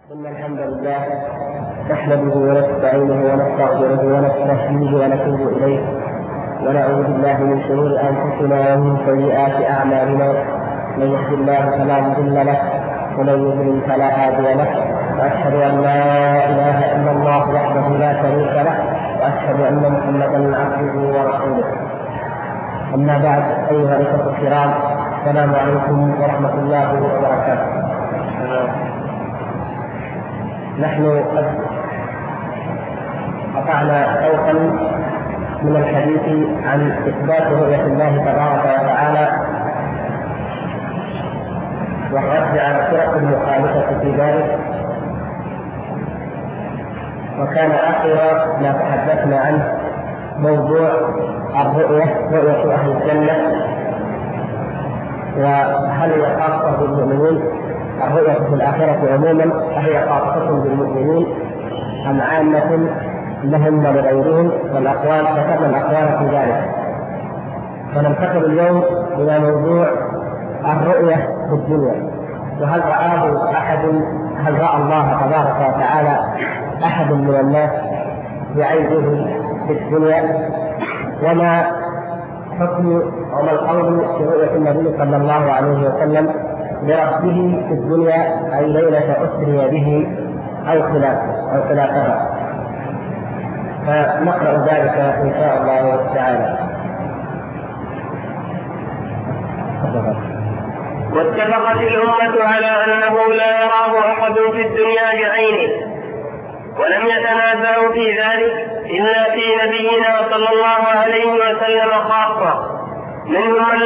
إن الحمد لله نحمده ونستعينه ونستغفره ونستهديه ونتوب إليه ونعوذ بالله من شرور أنفسنا ومن سيئات أعمالنا. من يهد الله فلا مضل له ومن يضلل فلا هادي له، وأشهد أن لا إله إلا الله وحده لا شريك له، وأشهد أن محمدا عبده ورسوله. أما بعد، أيها الإخوة الكرام، السلام عليكم ورحمة الله وبركاته. نحن قد قطعنا شوطا من الحديث عن إثبات رؤية الله تبارك وتعالى والرد على الفرق المخالفة في ذلك، وكان آخر ما تحدثنا عنه موضوع الرؤية، رؤية أهل الجنة، وهل هي خاصة بالمؤمنين؟ الرؤية في الآخرة عموما أهي خاصة بالمؤمنين أم عامة لهم ولغيرهم؟ والأقوال ذكرنا الأقوال في ذلك. فننتقل اليوم إلى موضوع الرؤية في الدنيا، وهل رآه أحد؟ هل رأى الله تبارك وتعالى أحد من الناس بعينه في الدنيا؟ وما حكم وما القول في رؤية النبي صلى الله عليه وسلم لربه في الدنيا، أي ليلة أسري به أو خلافها؟ فنقرأ ذلك إن شاء الله تعالى. واتفقت الأمة على أنه لا يراه أحد في الدنيا بعينه، ولم يتنازعوا في ذلك إلا في نبينا صلى الله عليه وسلم خاصة. منهم من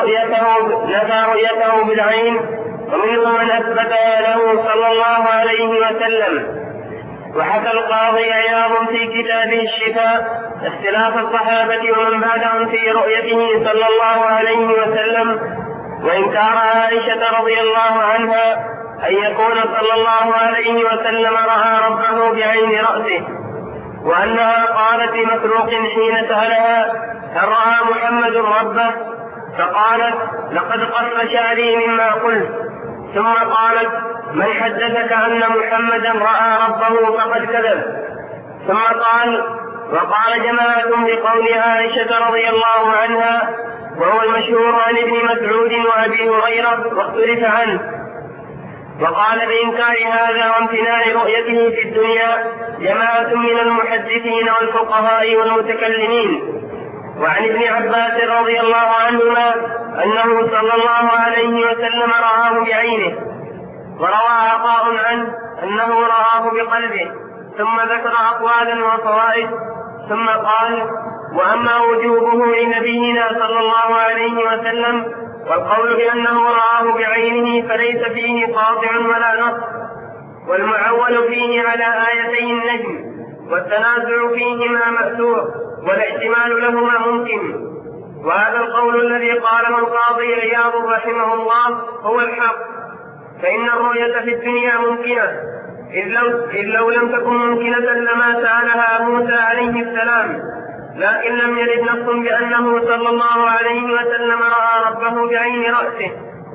نفى رؤيته بالعين، ومنهم من أثبتها له صلى الله عليه وسلم. وحكى القاضي عياض في كتابه الشفاء اختلاف الصحابة ومن بعدهم في رؤيته صلى الله عليه وسلم، وإنكار عائشة رضي الله عنها أن يكون صلى الله عليه وسلم رأى ربه بعين رأسه، وأنها قالت لمسروق حين سألها هل رأى محمد ربه؟ فقالت لقد قص شعري مما قلت. ثم قالت من حدثك أن محمدا رأى ربه فقد كذب. ثم قال وقال جماعة بقول عائشة رضي الله عنها، وهو المشهور عن ابن مسعود وأبي هريرة واختلف عنه. وقال بإنكار هذا وامتناع رؤيته في الدنيا جماعة من المحدثين والفقهاء والمتكلمين. وعن ابن عباس رضي الله عنهما أنه صلى الله عليه وسلم رآه بعينه، وروى عطاء عنه أنه رآه بقلبه، ثم ذكر أقوالا وفوائد، ثم قال وأما وجوبه لنبينا صلى الله عليه وسلم والقول بأنه رآه بعينه فليس فيه قاطع ولا نص، والمعول فيه على آيتي النجم، والتنازع فيهما مأثور، والاحتمال لهما ممكن. وهذا القول الذي قاله القاضي عياض رحمه الله هو الحق، فإن الرؤية في الدنيا ممكنة، إذ لو لم تكن ممكنة لما سألها موسى عليه السلام، لكن لم يرد نص بأنه صلى الله عليه وسلم رأى ربه بعين رأسه،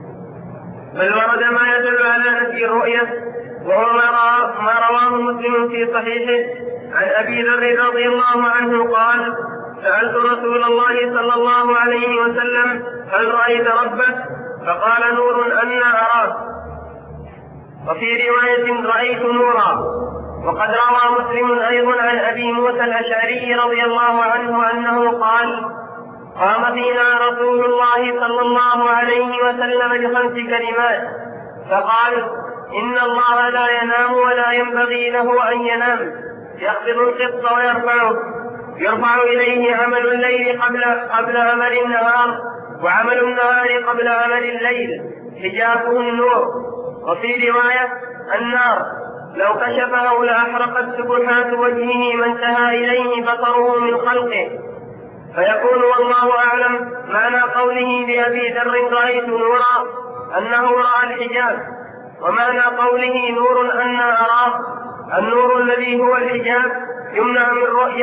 بل ورد ما يدل على نفي الرؤية، وهو ما رواه مسلم في صحيحه عن أبي ذر رضي الله عنه قال سألت رسول الله صلى الله عليه وسلم هل رأيت ربك؟ فقال نور أنا أراه. وفي رواية رأيت نورا. وقد روى مسلم أيضا عن أبي موسى الأشعري رضي الله عنه أنه قال قام فينا رسول الله صلى الله عليه وسلم ب5 كلمات، فقال إن الله لا ينام ولا ينبغي له أن ينام، يخفض القسط ويرفعه، يرفع إليه عمل الليل قبل عمل النهار، وعمل النهار قبل عمل الليل، حجابه النور. وفي رواية النار لو كشفه لأحرقت سبحات وجهه ما انتهى إليه بصره من خلقه. فيقول والله أعلم معنى قوله لأبي ذر رأيت نورا أنه رأى الحجاب، ومعنى قوله نور أنا أراه النور الذي هو الحجاب يمنع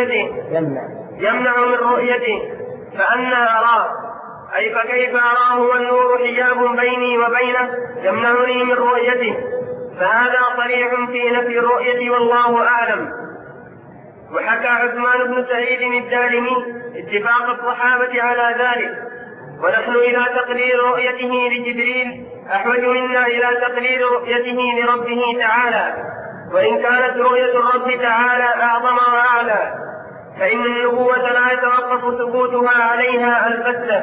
من رؤيته فأنا أراه، أي فكيف أراه والنور حجاب بيني وبينه يمنعني من رؤيته. فهذا صريح في نفي الرؤية والله أعلم. وحكى عثمان بن سعيد الدارمي اتفاق الصحابة على ذلك، ونحن إلى تقرير رؤيته لجبريل أحوج منا إلى تقرير رؤيته لربه تعالى، وإن كانت رؤية الرب تعالى أعظم وأعلى، فإن النبوة لا يتوقف ثبوتها عليها البتة.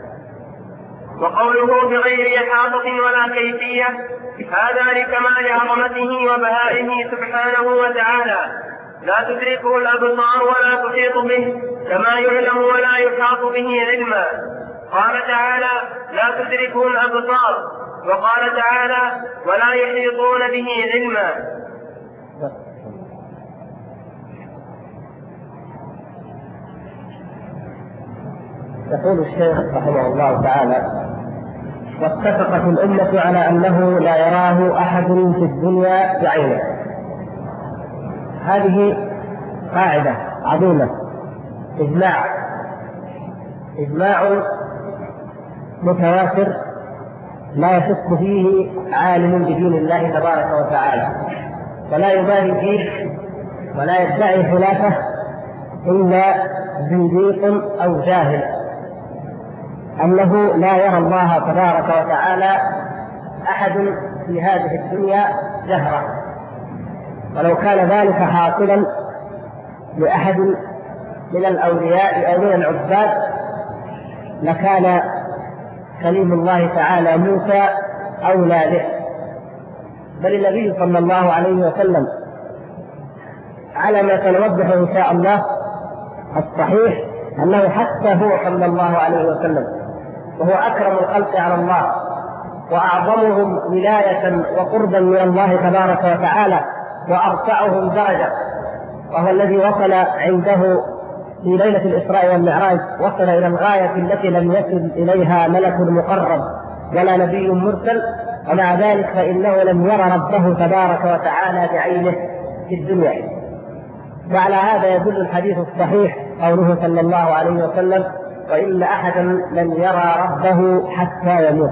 وقوله بغير إحاطة ولا كيفية هذا لكمال عظمته وبهائه سبحانه وتعالى، لا تدركه الأبصار ولا تحيط به كما يعلم ولا يحاط به علما. قال تعالى لا تدركه الأبصار، وقال تعالى ولا يحيطون به علما. يقول الشيخ رحمه الله تعالى: واتفقت الأمة على أنه لا يراه أحد في الدنيا بعينه. هذه قاعدة عظيمة، إجماع متواتر لا يشك فيه عالم بدين الله تبارك وتعالى، ولا يبالي فيه ولا يدعي خلافه إلا زنديق أو جاهل، أنه لا يرى الله تبارك وتعالى أحد في هذه الدنيا جهرة. ولو كان ذلك حاصلا لأحد من الأولياء أو من العباد لكان كليم الله تعالى موسى أولى به. بل النبي صلى الله عليه وسلم على ما سنوضح إن شاء الله الصحيح أنه حتى هو صلى الله عليه وسلم وهو أكرم الخلق على الله وأعظمهم ولاية وقربا من الله تبارك وتعالى وأرفعهم درجة، وهو الذي وصل عنده في ليلة الإسراء والمعراج، وصل إلى الغاية التي لم يصل إليها ملك مقرب ولا نبي مرسل، ومع ذلك فإنه لم يرى ربه تبارك وتعالى بعينه في الدنيا. وعلى هذا يدل الحديث الصحيح قوله صلى الله عليه وسلم: وإن أحدا لن يرى ربه حتى يموت.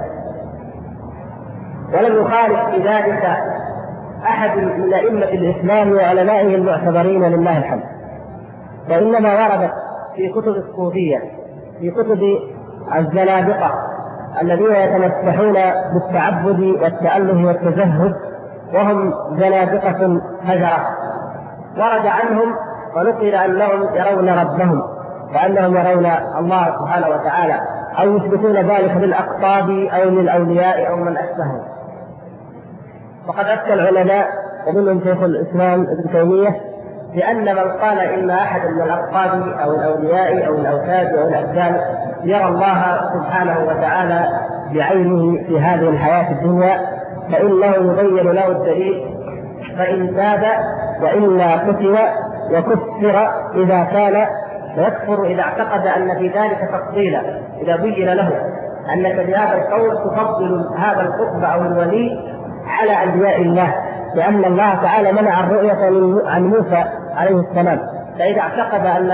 ولم يخالف في ذلك أحد من أئمة الإسلام وعلمائه المعتبرين لله الحمد، وإنما وردت في كتب الصوفية، في كتب الزنادقة الذين يتمسحون بالتعبد والتأله والتزهد وهم زنادقة فجرة، ورد عنهم ونقل أنهم يرون ربهم وأنهم يرون الله سبحانه وتعالى، أو يثبتون ذلك بالأقطاب أو للأولياء أو من أشبههم. وقد أفتى العلماء ومنهم شيخ الإسلام ابن تيمية بأن من قال إن أحد من الأقطاب أو الأولياء أو الأوتاد أو الأبدان يرى الله سبحانه وتعالى بعينه في هذه الحياة الدنيا فإنه يبين له الدليل، فإن تاب وإلا قتل وكفر إذا كان، ويكفر إذا اعتقد أن في ذلك تفضيلا، إذا بين له أنك بهذا القول تفضل هذا القطب أو الولي على أنبياء الله، لأن الله تعالى منع الرؤية عن موسى عليه السلام، فإذا اعتقد أن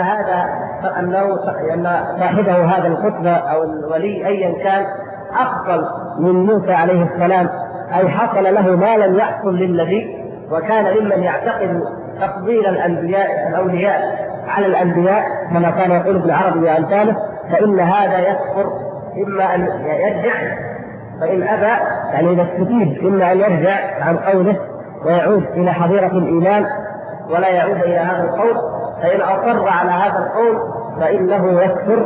أن صاحبه هذا القطب أو الولي أيا كان أفضل من موسى عليه السلام، أي حصل له ما لم يحصل للنبي، وكان ممن يعتقد تفضيل الأولياء على الأنبياء كما كان يقول ابن عربي وأمثاله، فإن هذا يكفر، إما أن يرجع، فإن أبى يعني إذا استفيد إما أن يرجع عن قوله ويعود إلى حظيرة الإيمان ولا يعود إلى هذا القول، فإن أصر على هذا القول فإنه يكفر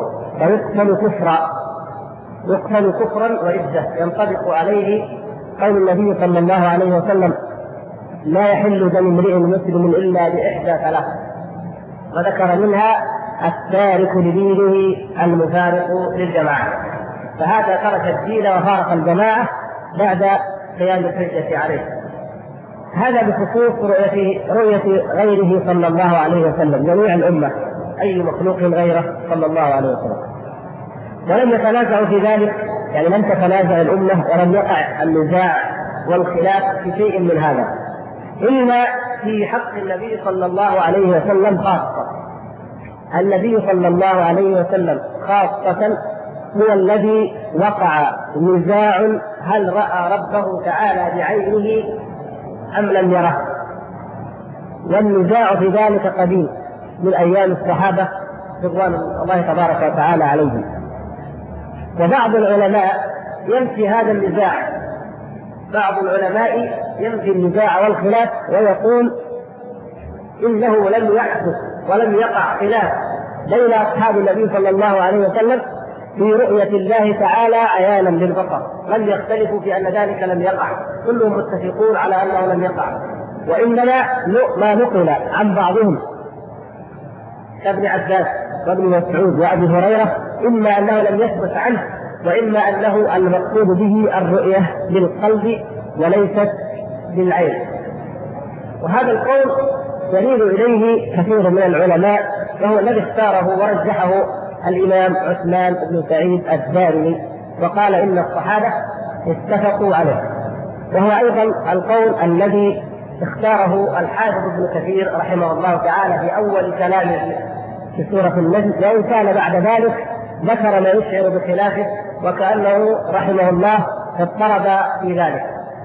ويقتل كفرا وردة، ينطبق عليه قول النبي صلى الله عليه وسلم: لا يحل دم امرئ مسلم إلا بإحدى ثلاث، وذكر منها التارك لدينه المفارق للجماعة، فهذا ترك الدين وفارق الجماعة بعد قيام الحجة عليه. هذا بخصوص رؤية غيره صلى الله عليه وسلم، جميع الأمة أي مخلوق غيره صلى الله عليه وسلم. ولم يتنازعوا في ذلك، يعني لم تتنازع الأمة ولم يقع النزاع والخلاف في شيء من هذا، إلا في حق النبي صلى الله عليه وسلم خاصة. النبي صلى الله عليه وسلم خاصة هو الذي وقع نزاع هل رأى ربه تعالى بعينه أم لم يره؟ والنزاع في ذلك قديم من أيام الصحابة رضوان الله تبارك وتعالى عليهم. وبعض العلماء ينفي هذا النزاع، بعض العلماء ينفي النزاع والخلاف ويقول إنه لم يحدث ولم يقع خلاف بين أصحاب النبي صلى الله عليه وسلم في رؤية الله تعالى عيانا للبصر، لم يختلفوا في أن ذلك لم يقع، كلهم متفقون على أنه لم يقع. وإنما ما نقل عن بعضهم كابن عباس وابن مسعود وأبي هريرة إما أنه لم يثبت عنه، وإما أنه المقصود به الرؤية بالقلب وليست بالعين. وهذا القول يميل إليه كثير من العلماء، وهو الذي اختاره ورجحه الإمام عثمان بن سعيد الدارمي، وقال إن الصحابة اتفقوا عليه. وهو أيضا القول الذي اختاره الحافظ ابن كثير رحمه الله تعالى في أول كلامه في سورة النجم، وإن كان بعد ذلك ذكر ما يشعر بخلافه، وكأنه رحمه الله اضطرب في ذلك.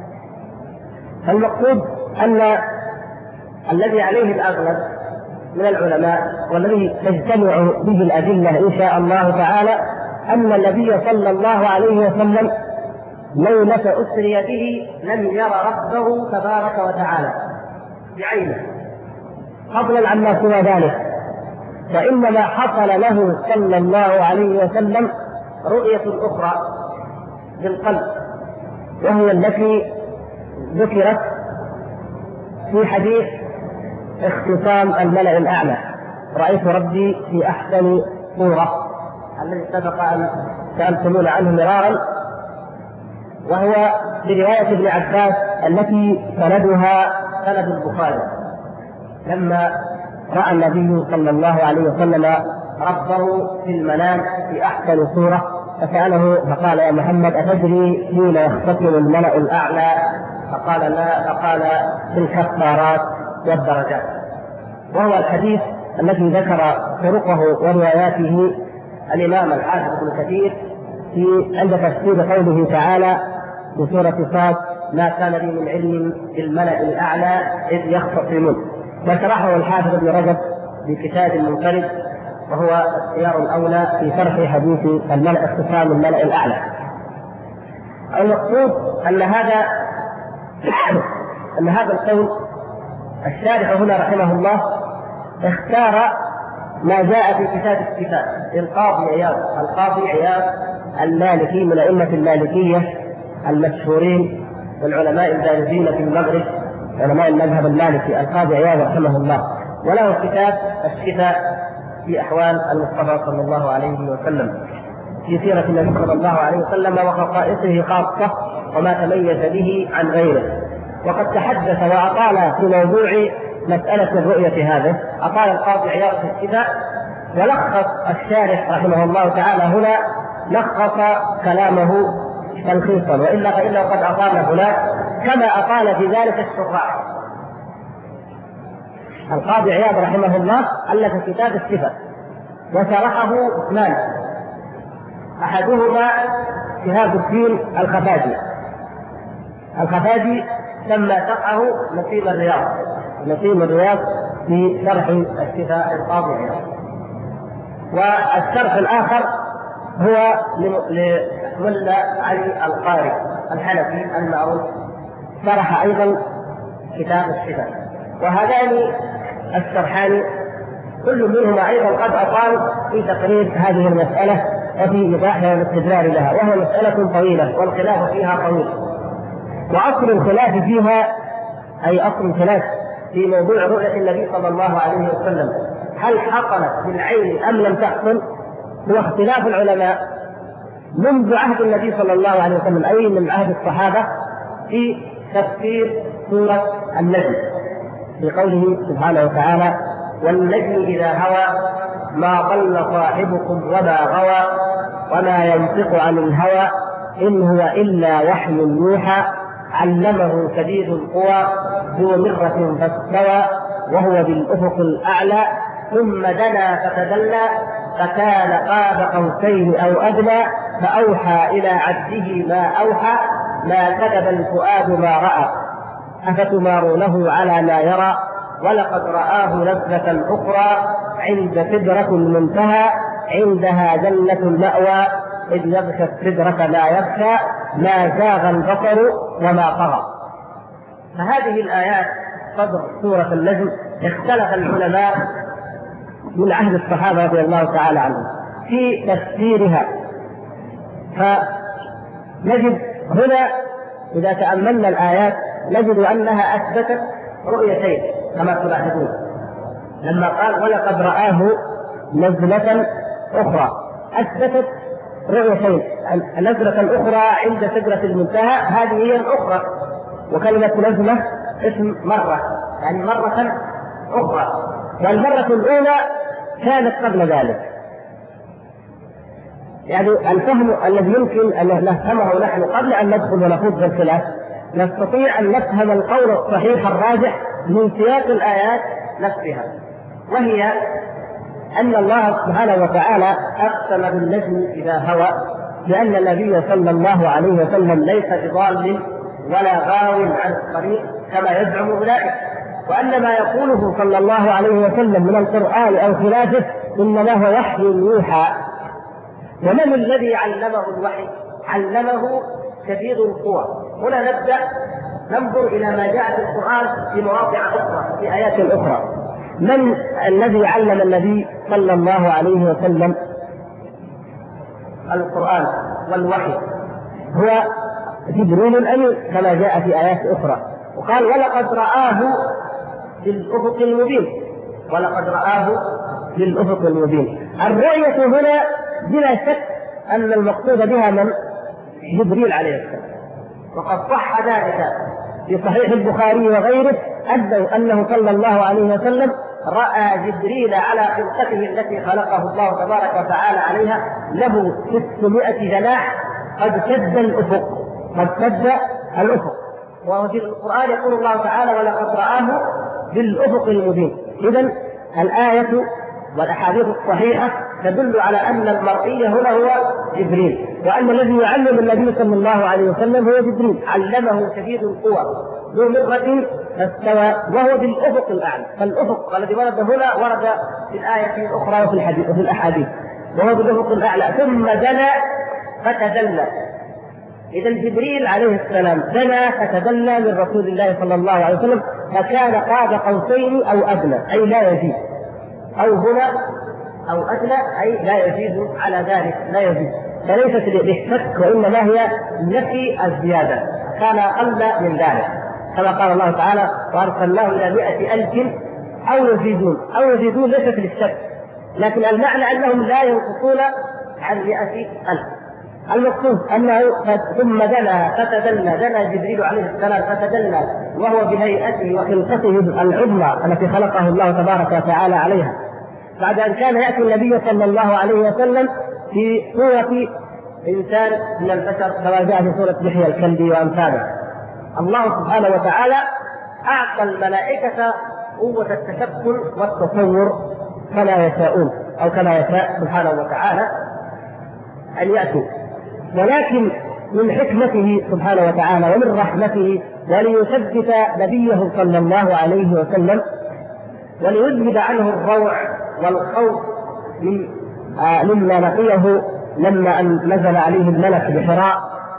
المقصود أن الذي عليه الأغلب من العلماء والذي تجتمع به الأدلة إن شاء الله تعالى أن النبي صلى الله عليه وسلم ليلة أسري به لم ير ربه تبارك وتعالى بعينه فضلا عما سوى ذلك، وإنما حصل له صلى الله عليه وسلم رؤية أخرى بالقلب، وهي التي ذكرت في حديث اختصام الملأ الأعلى: رأيت ربي في أحسن صورة، الذي سبق أن سألتمون عنه مرارا، وهو برواية ابن عباس التي سندها سند البخاري، لما رأى النبي صلى الله عليه وسلم ربه في المنام في أحسن صورة، فسأله فقال: يا محمد أتدري حين يختصم الملأ الأعلى؟ فقال: لا. فقال: في الكفارات والدرجات. وهو الحديث الذي ذكر طرقه ورواياته الإمام الحافظ ابن كثير عند تفسير قوله تعالى في سورة صاد: ما كان لي من علم بالملأ الأعلى إذ يختصمون. وشرحه الحافظ ابن رجب بكتاب منفرد، وهو اختيار الأولى في شرح حديث اختصام الملأ الأعلى. المقصود أن هذا القول الشارح هنا رحمه الله اختار ما جاء في كتاب الصفات القاضي عياض المالكي من أئمة المالكية المشهورين والعلماء البارزين في المغرب، علماء المذهب المالكي، القاضي عياض رحمه الله، وله كتاب الشفاء في أحوال المصطفى صلى الله عليه وسلم، في سيرة النبي صلى الله عليه وسلم وخصائصه خاصة وما تميز به عن غيره. وقد تحدث وأطال في موضوع مسألة الرؤية هذه، أطال القاضي عياض في الشفاء، ولخص الشارح رحمه الله تعالى هنا لخص كلامه تلخيصا، وإلا قد أطال هناك كما أطال في ذلك الشراح. القاضي عياض رحمه الله ألف كتاب الصفة وشرحه اثنان، أحدهما شهاب الدين الخفاجي سمى شرحه نسيم الرياض في شرح الصفة القاضي عياض. والشرح الآخر هو لمولى علي القاري الحنفي المعروف، شرح أيضا كتاب الصفة. وهذان الشرحان كل منهما أيضا قد أطال في تقرير هذه المسألة وفي إيضاحها والاستدلال لها، وهي مسألة طويلة والخلاف فيها طويل. وأصل الخلاف فيها أي أصل الخلاف في موضوع رؤية النبي صلى الله عليه وسلم، هل حصلت بالعين أم لم تحصل، هو اختلاف العلماء منذ عهد النبي صلى الله عليه وسلم، أي من عهد الصحابة، في تفسير سورة النجم في قوله سبحانه وتعالى: والنجم إذا هوى ما ضل صاحبكم وما غوى وما ينطق عن الهوى إن هو إلا وحي يوحى علمه شديد القوى ذو مرة فاستوى وهو بالأفق الأعلى ثم دنا فتدلى فكان قاب قوسين أو أدنى فأوحى إلى عبده ما أوحى ما كذب الفؤاد ما رأى أفتمارونه على ما يرى ولقد رآه نزلة أخرى عند سدرة المنتهى عندها جنة المأوى إذ يغشى السدرة ما يغشى ما زاغ البصر وما طغى. فهذه الآيات صدر سورة النجم اختلف العلماء من عهد الصحابة رضي الله تعالى عنهم في تفسيرها. فنجد هنا إذا تأملنا الآيات نجد أنها أثبتت رؤيتين كما تلاحظون، لما قال ولقد رآه نزلة أخرى أثبتت رؤيتين، النزلة الأخرى عند سدرة المنتهى هذه هي الأخرى، وكلمة نزلة اسم مرة يعني مرة أخرى، والمرة الأولى كانت قبل ذلك. يعني الفهم الذي يمكن أن نفهمه نحن قبل أن ندخل ونخوض في الخلاف نستطيع أن نفهم القول الصحيح الراجح من سياق الآيات نفسها، وهي أن الله سبحانه وتعالى أقسم بالنجم إذا هوى لأن النبي صلى الله عليه وسلم ليس بضال ولا غاو عن الطريق كما يزعم أولئك، وأن ما يقوله صلى الله عليه وسلم من القرآن أو خلافه إنما هو وحي يوحى. ومن الذي علمه الوحي؟ علمه شديد القوى. هنا نبدأ ننظر إلى ما جاء في القرآن في مواضع أخرى في آيات أخرى. من الذي علم النبي صلى الله عليه وسلم القرآن والوحي؟ هو جبريل الأمين كما جاء في آيات أخرى، وقال ولقد رآه بالأفق المبين، ولقد رآه بالأفق المبين. الرؤية هنا بلا شك أن المقصود بها من جبريل عليه السلام، وقد صح ذلك في صحيح البخاري وغيره أنه صلى الله عليه وسلم رأى جبريل على خلقته التي خلقه الله تبارك وتعالى عليها له 600 جناح قد سد الأفق، قد سد الأفق. وفي القرآن يقول الله تعالى ولقد رآه بالأفق المبين. إذن الآية والأحاديث الصحيحة تدل على أن المرئي هنا هو جبريل، وأن الذي يعلم النبي صلى الله عليه وسلم هو جبريل علمه شديد القوى ذو مرة فاستوى وهو بالأفق الأعلى. فالأفق الذي ورد هنا ورد في الآية الأخرى وفي الحديث وفي الأحاديث، وهو بالأفق الأعلى ثم دنا فتدلى. إذا جبريل عليه السلام دنا فتدلى من رسول الله صلى الله عليه وسلم فكان قاب قوسين أو أدنى أي لا يزيد، أو هنا أو أدنى أي لا يزيد على ذلك، لا يزيد، فليست للشك وإنما هي نفي الزيادة، كان أقل من ذلك كما قال الله تعالى وأرسلناه إلى 100,000 أو يزيدون. أو يزيدون ليست للشك، لكن المعنى أنهم لا ينقصون عن 100,000. المقصود أنه ثم دنا فتدلى، دنا جبريل عليه السلام فتدلى وهو بهيئته وخلقته العظمى التي خلقه الله تبارك وتعالى عليها، بعد أن كان يأتي النبي صلى الله عليه وسلم في صورة إنسان من البشر كما جاء في سورة دحية الكلبي وأمثاله. الله سبحانه وتعالى أعطى الملائكة قوة التشكل والتصور كما يشاءون أو كما يشاء سبحانه وتعالى أن يأتوا، ولكن من حكمته سبحانه وتعالى ومن رحمته وليثبت نبيه صلى الله عليه وسلم وليذهب عنه الروع والخوف مما لقيه لما أن نزل عليه الملك بحراء،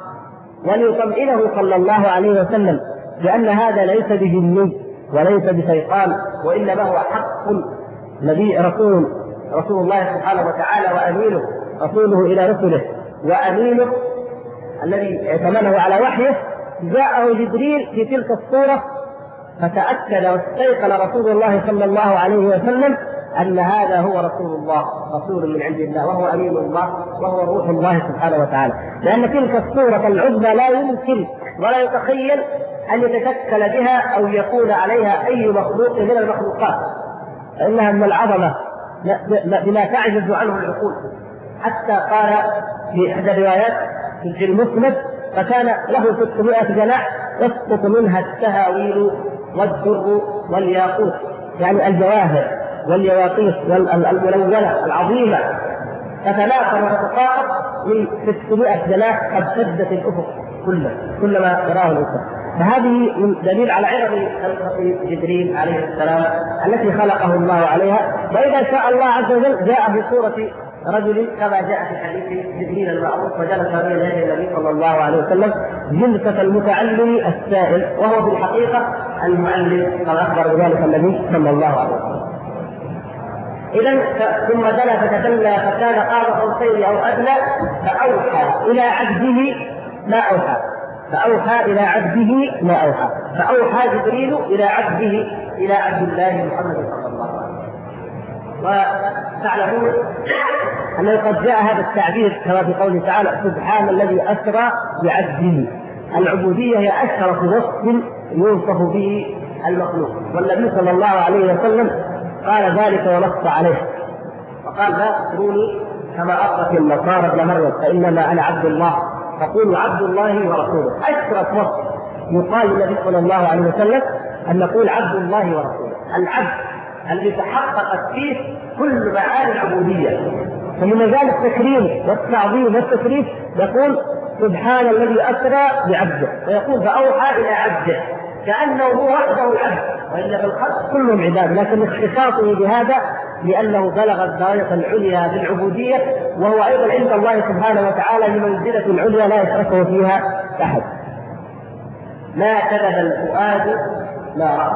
وليطمئنه صلى الله عليه وسلم بأن هذا ليس بجني وليس بشيطان، وإنما هو حق نبي رسول الله سبحانه وتعالى وأمينه، رسوله إلى رسله وأمينه الذي ائتمنه على وحيه. جاءه جبريل في تلك الصورة فتأكد واستيقن رسول الله صلى الله عليه وسلم أن هذا هو رسول الله، رسول من عند الله وهو أمين الله وهو روح الله سبحانه وتعالى، لأن تلك الصورة العظمى لا يمكن ولا يتخيل أن يتشكل بها أو يكون عليها أي مخلوق من المخلوقات، فإنها من العظمة بما تعجز عنه العقول. حتى قال في إحدى الروايات في المسند فكان له 600 جناح يسقط منها السهاويل والدر والياقوت، يعني الجواهر واليواقيت الملونة العظيمة، تتناثر وتتقاطر من 600 جناح قد سدت الأفق. كلما يراه الإنسان. فهذه دليل على عظم خلقة جبريل عليه السلام التي خلقه الله عليها. وإذا شاء الله عز وجل جاء في صورة رجل كما جاء في حديث جبريل المعروف وجلس بين يدي النبي صلى الله عليه وسلم جلسة المتعلم السائل، وهو في الحقيقة المعلم كما أخبر بذلك النبي صلى الله عليه وسلم. إذا ثم دنا فتدلى فكان قاب قوسين أو أدنى فأوحى إلى عبده ما أوحى. فأوحى جبريل إلى عبده إلى عبد الله محمد صلى الله عليه وسلم. وتعلمون أنه قد جاء هذا التعبير كما في قوله تعالى سبحان الذي أسرى بعبده. العبودية هي أشرف وصف يوصف به المخلوق، والنبي صلى الله عليه وسلم قال ذلك ونص عليه وقال لا تطروني كما أطرت النصارى ابن مريم فإنما أنا عبد الله فقولوا عبد الله ورسوله. أشرف وصف يقال للنبي صلى الله عليه وسلم أن نقول عبد الله ورسوله، العبد الذي تحققت فيه كل معاني العبودية. فمن مجال التكريم والتعظيم والتشريف يقول سبحان الذي أسرى بعبده، ويقول فأوحى إلى عبده كأنه هو وحده العبد، وإلا في الخلق كلهم عباد، لكن اختصاصه بهذا لأنه بلغ الدرجة العليا بالعبودية، وهو أيضا عند الله سبحانه وتعالى بمنزلة عليا لا يشركه فيها أحد. ما كذب الفؤاد ما رأى.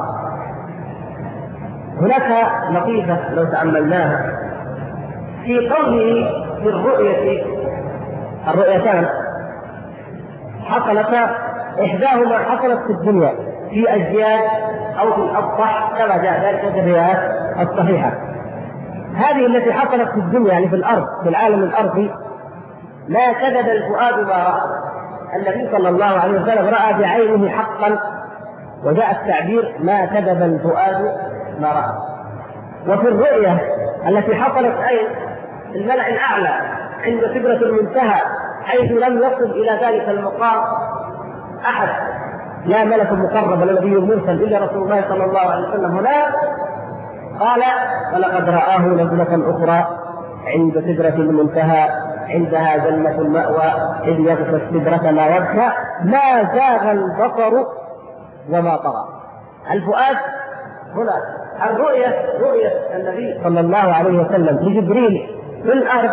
هناك لطيفة لو تأملناها في قوله في الرؤيتان حصلتا، إحداهما حصلت في الدنيا في أجيال أو في الأبطح كما جاء ذلك في الروايات الصحيحة. هذه التي حصلت في الدنيا يعني في الأرض في العالم الأرضي ما كذب الفؤاد ما رأى. النبي صلى الله عليه وسلم رأى بعينه حقا، وجاء التعبير ما كذب الفؤاد ما رأى. وفي الرؤية التي حصلت أي الملأ الأعلى عند سدرة المنتهى حيث لم يصل إلى ذلك المقام أحد، لا ملك مقرب ولا نبي مرسل إلا رسول الله صلى الله عليه وسلم. هناك قال ولقد رآه نزلة أخرى عند سدرة المنتهى عندها جنة المأوى إذ يغشى السدرة ما يغشى ما زاغ البصر وما طغى. الفؤاد هنا رؤية النبي صلى الله عليه وسلم لجبريل في الأرض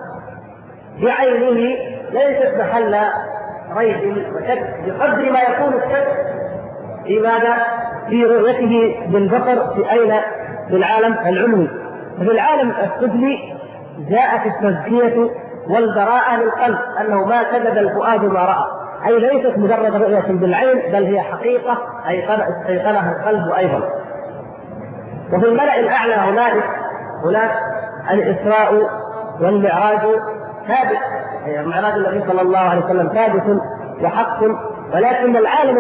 بعينه ليست محل ريب وشك بقدر ما يكون الشك في ماذا؟ في رؤيته بالبصر في أين؟ في العالم العلوي. في العالم السفلي جاءت التزكية والبراءة للقلب أنه ما كذب الفؤاد ما رأى، أي ليست مجرد رؤية بالعين بل هي حقيقة استيقنها القلب أيضا. وفي الملأ الأعلى هناك الإسراء والمعراج ثابت، معراج النبي صلى الله عليه وسلم ثابت وحق، ولكن العالم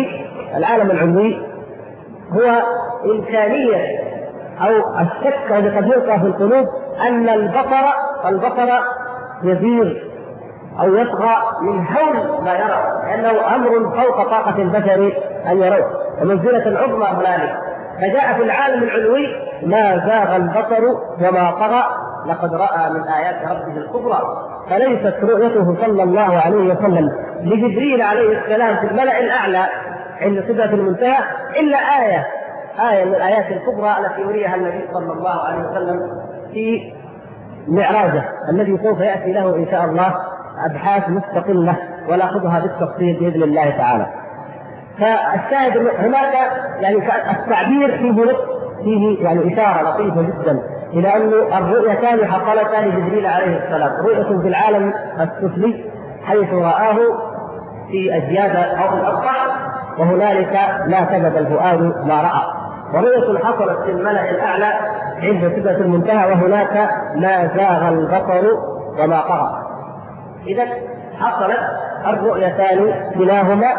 العلوي هو إمكانية أو الشك الذي قد يلقى في القلوب أن البصر يزيغ أو يطغى من هول ما يرى، لأنه أمر فوق طاقة البشر أن يروه، ومنزلة عظمى هنالك. فجاء في العالم العلوي ما زاغ البصر وما طغى لقد رأى من آيات ربه الكبرى. فليست رؤيته صلى الله عليه وسلم لجبريل عليه السلام في الملأ الأعلى عند سدرة المنتهى إلا آية من الآيات الكبرى التي يريها النبي صلى الله عليه وسلم في معراجه الذي سوف يأتي له إن شاء الله أبحاث مستقلة ونأخذها بالتفصيل بإذن الله تعالى. فالشاهد هناك يعني التعبير فيه يعني إشارة لطيفة جدا إلى أن الرؤيتان حصلتا لجبريل عليه السلام، رؤية في العالم السفلي حيث رآه في أجياد أو الأبطح، وهنالك لا كذب الفؤاد ما رأى، ورؤية حصلت في الملأ الأعلى عند سدرة المنتهى، وهناك ما زاغ البصر وما طغى. إذا حصلت الرؤيتان كلاهما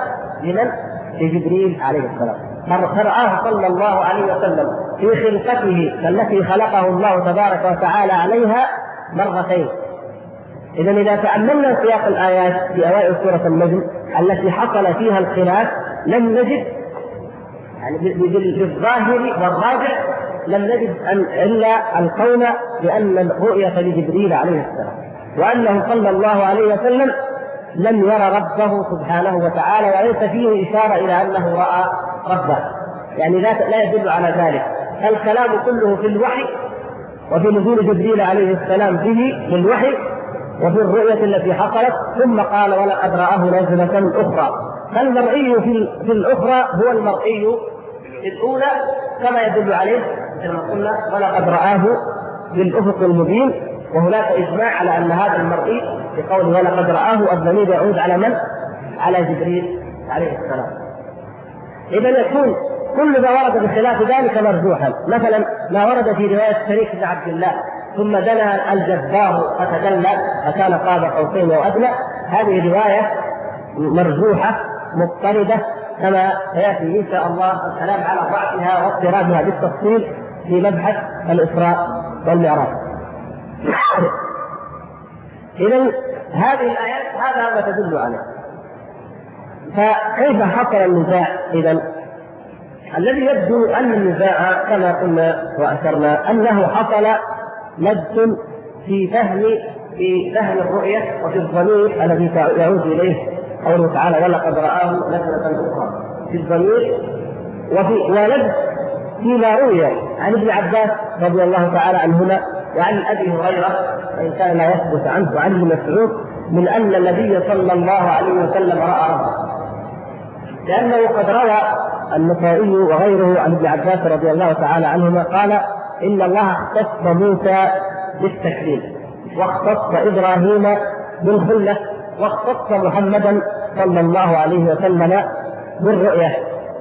لجبريل عليه السلام، فرآه صلى الله عليه وسلم في خلقته التي خلقه الله تبارك وتعالى عليها مرتين. إذا تأملنا سياق الآيات في أوائل سورة النجم التي حصل فيها الخلاف لم نجد يعني بالظاهر والراجع لم نجد إلا القول بأن الرؤية لجبريل عليه السلام، وأنه صلى الله عليه وسلم لم يرى ربه سبحانه وتعالى، وليس فيه إشارة إلى أنه رأى ربه، يعني لا يدل على ذلك. الكلام كله في الوحي وفي نزول جبريل عليه السلام به في الوحي وفي الرؤية التي حصلت، ثم قال ولقد رآه نزلة أخرى. فالمرئي في الأخرى هو المرئي في الأولى كما يدل عليه كما قلنا ولقد رآه بالأفق المبين. وهناك إجماع على أن هذا المرئي بقوله ولقد رآه الضمير يعود على من؟ على جبريل عليه السلام. إذا يكون كل ما ورد بخلاف ذلك مرجوحا. مثلا ما ورد في رواية شريك بن عبد الله ثم دنا الجبار فتدلى فكان قاب قوسين وأدنى، هذه رواية مرجوحة مضطردة كما سيأتي إن شاء الله الكلام على ضعفها واضطرابها بالتفصيل في مبحث الإسراء والمعراج. إذن هذه الآيات هذا ما تدل عليه. فكيف حصل النزاع؟ إذن الذي يبدو أن النزاع كما قلنا وأشرنا أنه حصل لبس في فهم الرؤية وفي الضمير الذي يعود إليه قوله تعالى ولقد رآه نزلة أخرى في الضمير، ولبس فيما روي عن ابن عباس رضي الله تعالى عنهما وعن أبي هريرة وإن كان لا يثبت عنه وعن ابن مسعود من أن النبي صلى الله عليه وسلم رأى ربه، لأنه قد روى النسائي وغيره عن ابن عباس رضي الله تعالى عنهما قال إن الله اختص موسى بالتكليم واختص إبراهيم بالخلة واختص محمدا صلى الله عليه وسلم بالرؤية.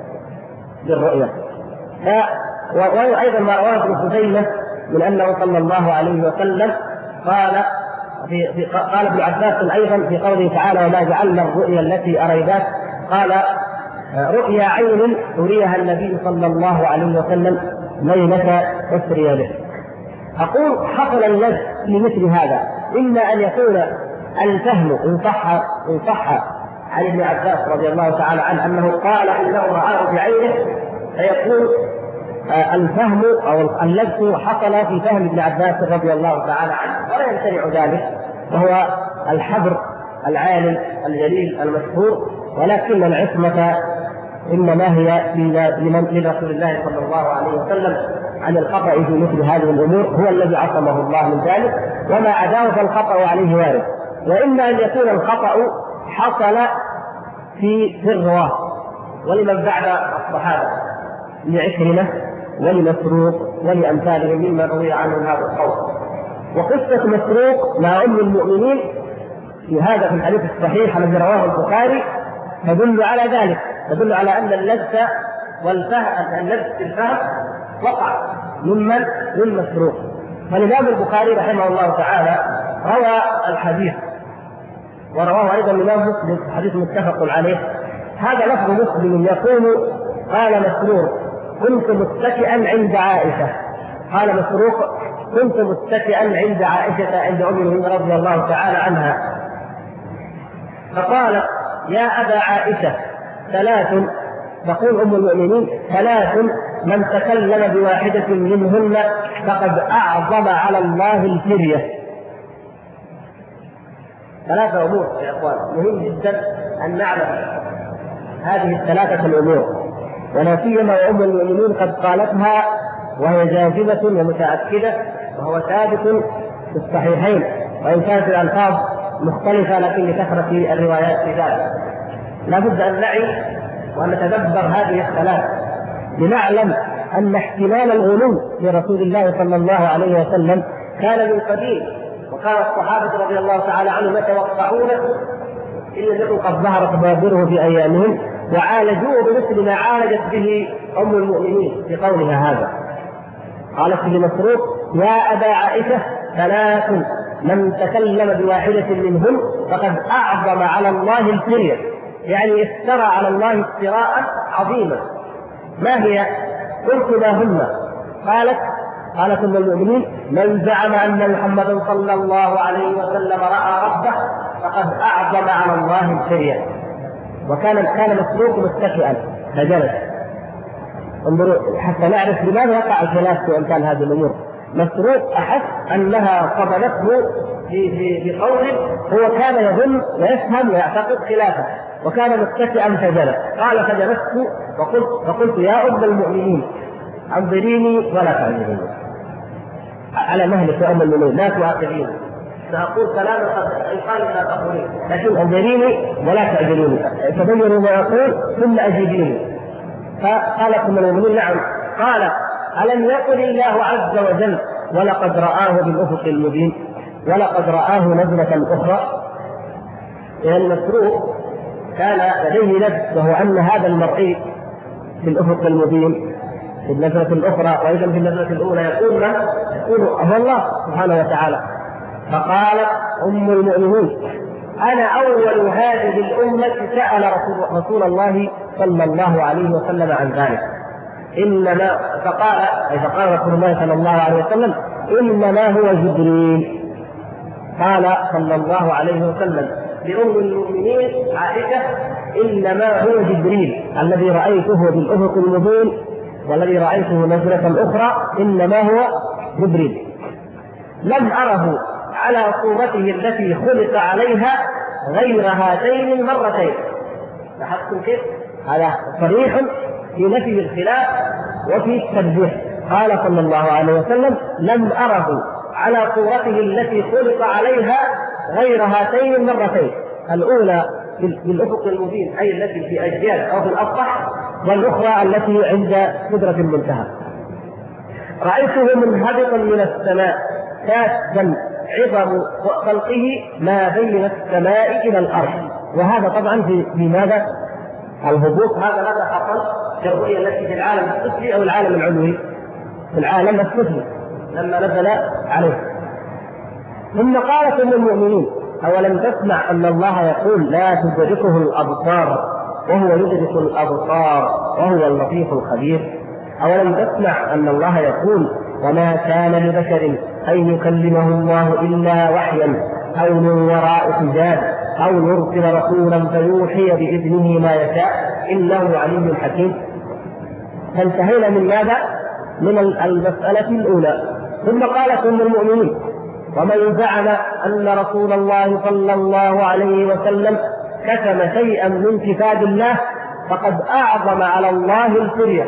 وأيضا ما رواه ابن خزيمة من أنه صلى الله عليه وسلم قال ابن عباس أيضا في قوله تعالى وما جعلنا الرؤيا التي أريناك، قال رؤيا عين أريها النبي صلى الله عليه وسلم ليلة أسري به. أقول حصل اللبس لمثل هذا، إما أن يكون الفهم إن صح عن ابن عباس رضي الله تعالى عنه أنه قال إنه رآه بعينه، فيكون الفهم أو اللبس حصل في فهم ابن عباس رضي الله تعالى عنه، ولا يمتنع ذلك، وهو الحبر العالم الجليل المشهور، ولكن العصمة إنما هي لرسول الله صلى الله عليه وسلم عن الخطأ في مثل هذه الأمور، هو الذي عصمه الله من ذلك، وما عداه فالخطأ عليه وارد. وإما أن يكون الخطأ حصل في الرواة ولمن بعد الصحابة لعكرمة ولمسروق ولأمثالهم مما روي عنهم هذا القول. وقصة مسروق مع أم المؤمنين في هذا في الحديث الصحيح الذي رواه البخاري تدل على ذلك، تدل على أن اللبس في الفهم وقع من مسروق. فالإمام البخاري رحمه الله تعالى روى الحديث ورواه أيضا الإمام مسلم حديث متفق عليه. هذا لفظ مسلم يقول قال مسروق كنت متكئا عند عائشة، قال مسروق كنت متكئا عند عائشة عند أم المؤمنين رضي الله تعالى عنها، فقالت يا أبا عائشة ثلاث، تقول أم المؤمنين ثلاث من تكلم بواحدة منهن فقد أعظم على الله الفرية. ثلاثة أمور يا إخوان مهم جدا أن نعلم هذه الثلاثة الأمور، ولا سيما وأم المؤمنين قد قالتها وهي جازمة ومتأكدة، وهو ثابت في الصحيحين، وإن كانت الألفاظ مختلفة لكن لكثرة الروايات في ذلك. لا بد أن نعي وأن نتدبر هذه الثلاث لنعلم أن احتمال الغلو لرسول الله صلى الله عليه وسلم كان من قديم، وكان الصحابة رضي الله تعالى عنهم يتوقعونه إن لم يكن قد ظهرت بادره في أيامهم، وعالجوه بمثل ما عالجت به أم المؤمنين في قولها هذا. قالت لمسروق يا أبا عائشة ثلاث من تكلم بواحدة منهن فقد أعظم على الله الفرية، يعني افترى على الله افتراء عظيما. ما هي؟ قلت ما هن؟ قالت ام المؤمنين من زعم ان محمدا صلى الله عليه وسلم راى ربه فقد اعظم على الله الفرية. وكان مسروق متكئا فجلس. انظروا حتى نعرف لماذا يقع الخلاف في امثال هذه الامور. مسروق أحس أنها قبلته في قول هو كان يظن ويفهم ويعتقد خلافه، وكان متكئا فجلس. قال فجلست فقلت يا أم المؤمنين أنظريني ولا تعذريني، على مهلك يا أم المؤمنين لا تؤاخذيني، سأقول كلاما قد قال لا تقولين، لكن أنظريني ولا تعذريني، تبينوا ما أقول ثم أجيبيني. فقالت أم المؤمنين نعم. قال ألم يقل الله عز وجل ولقد رآه بالأفق المبين ولقد رآه نزلة أخرى؟ لأن المسروق كان لديه لبس، وهو أن هذا المرئي في الأفق المبين في النزلة الأخرى، وأيضا في النزلة الأولى يقول هو الله سبحانه وتعالى. فقالت أم المؤمنين أنا أول هذه الأمة سأل رسول الله صلى الله عليه وسلم عن ذلك، إنما فقال رسول الله صلى الله عليه وسلم إنما هو جبريل. قال صلى الله عليه وسلم لأم المؤمنين عائشة إنما هو جبريل الذي رأيته بالأفق المبين والذي رأيته نزلة أخرى، إنما هو جبريل. لم أره على صورته التي خلق عليها غير هاتين المرتين. لاحظتم كيف؟ هذا صريح في نفي الخلاف وفي الترجيح. قال صلى الله عليه وسلم لم أره على صورته التي خلق عليها غير هاتين المرتين، الأولى بالأفق المبين أي التي في أجيال أو في الأسطح، والأخرى التي عند سدرة المنتهى. رأيته منهبطا من السماء كاسا عظم خلقه ما بين السماء إلى الأرض. وهذا طبعا في ماذا؟ الهبوط هذا ماذا حصل في الرؤية التي في العالم السفلي أو العالم العلوي؟ في العالم السفلي لما نزل عليه. ثم قالت أم المؤمنين أولم تسمع أن الله يقول لا تدركه الأبصار وهو يدرك الأبصار وهو اللطيف الخبير؟ أولم تسمع أن الله يقول وما كان لبشر أن يكلمه الله إلا وحيا أو من وراء حجاب أو يرسل رسولا فيوحي بإذنه ما يشاء إنه علي حكيم؟ فانتهينا من ماذا؟ من المسألة الأولى. ثم قالت أم المؤمنين ومن زعم أن رسول الله صلى الله عليه وسلم كتم شيئا من كتاب الله فقد أعظم على الله الفرية.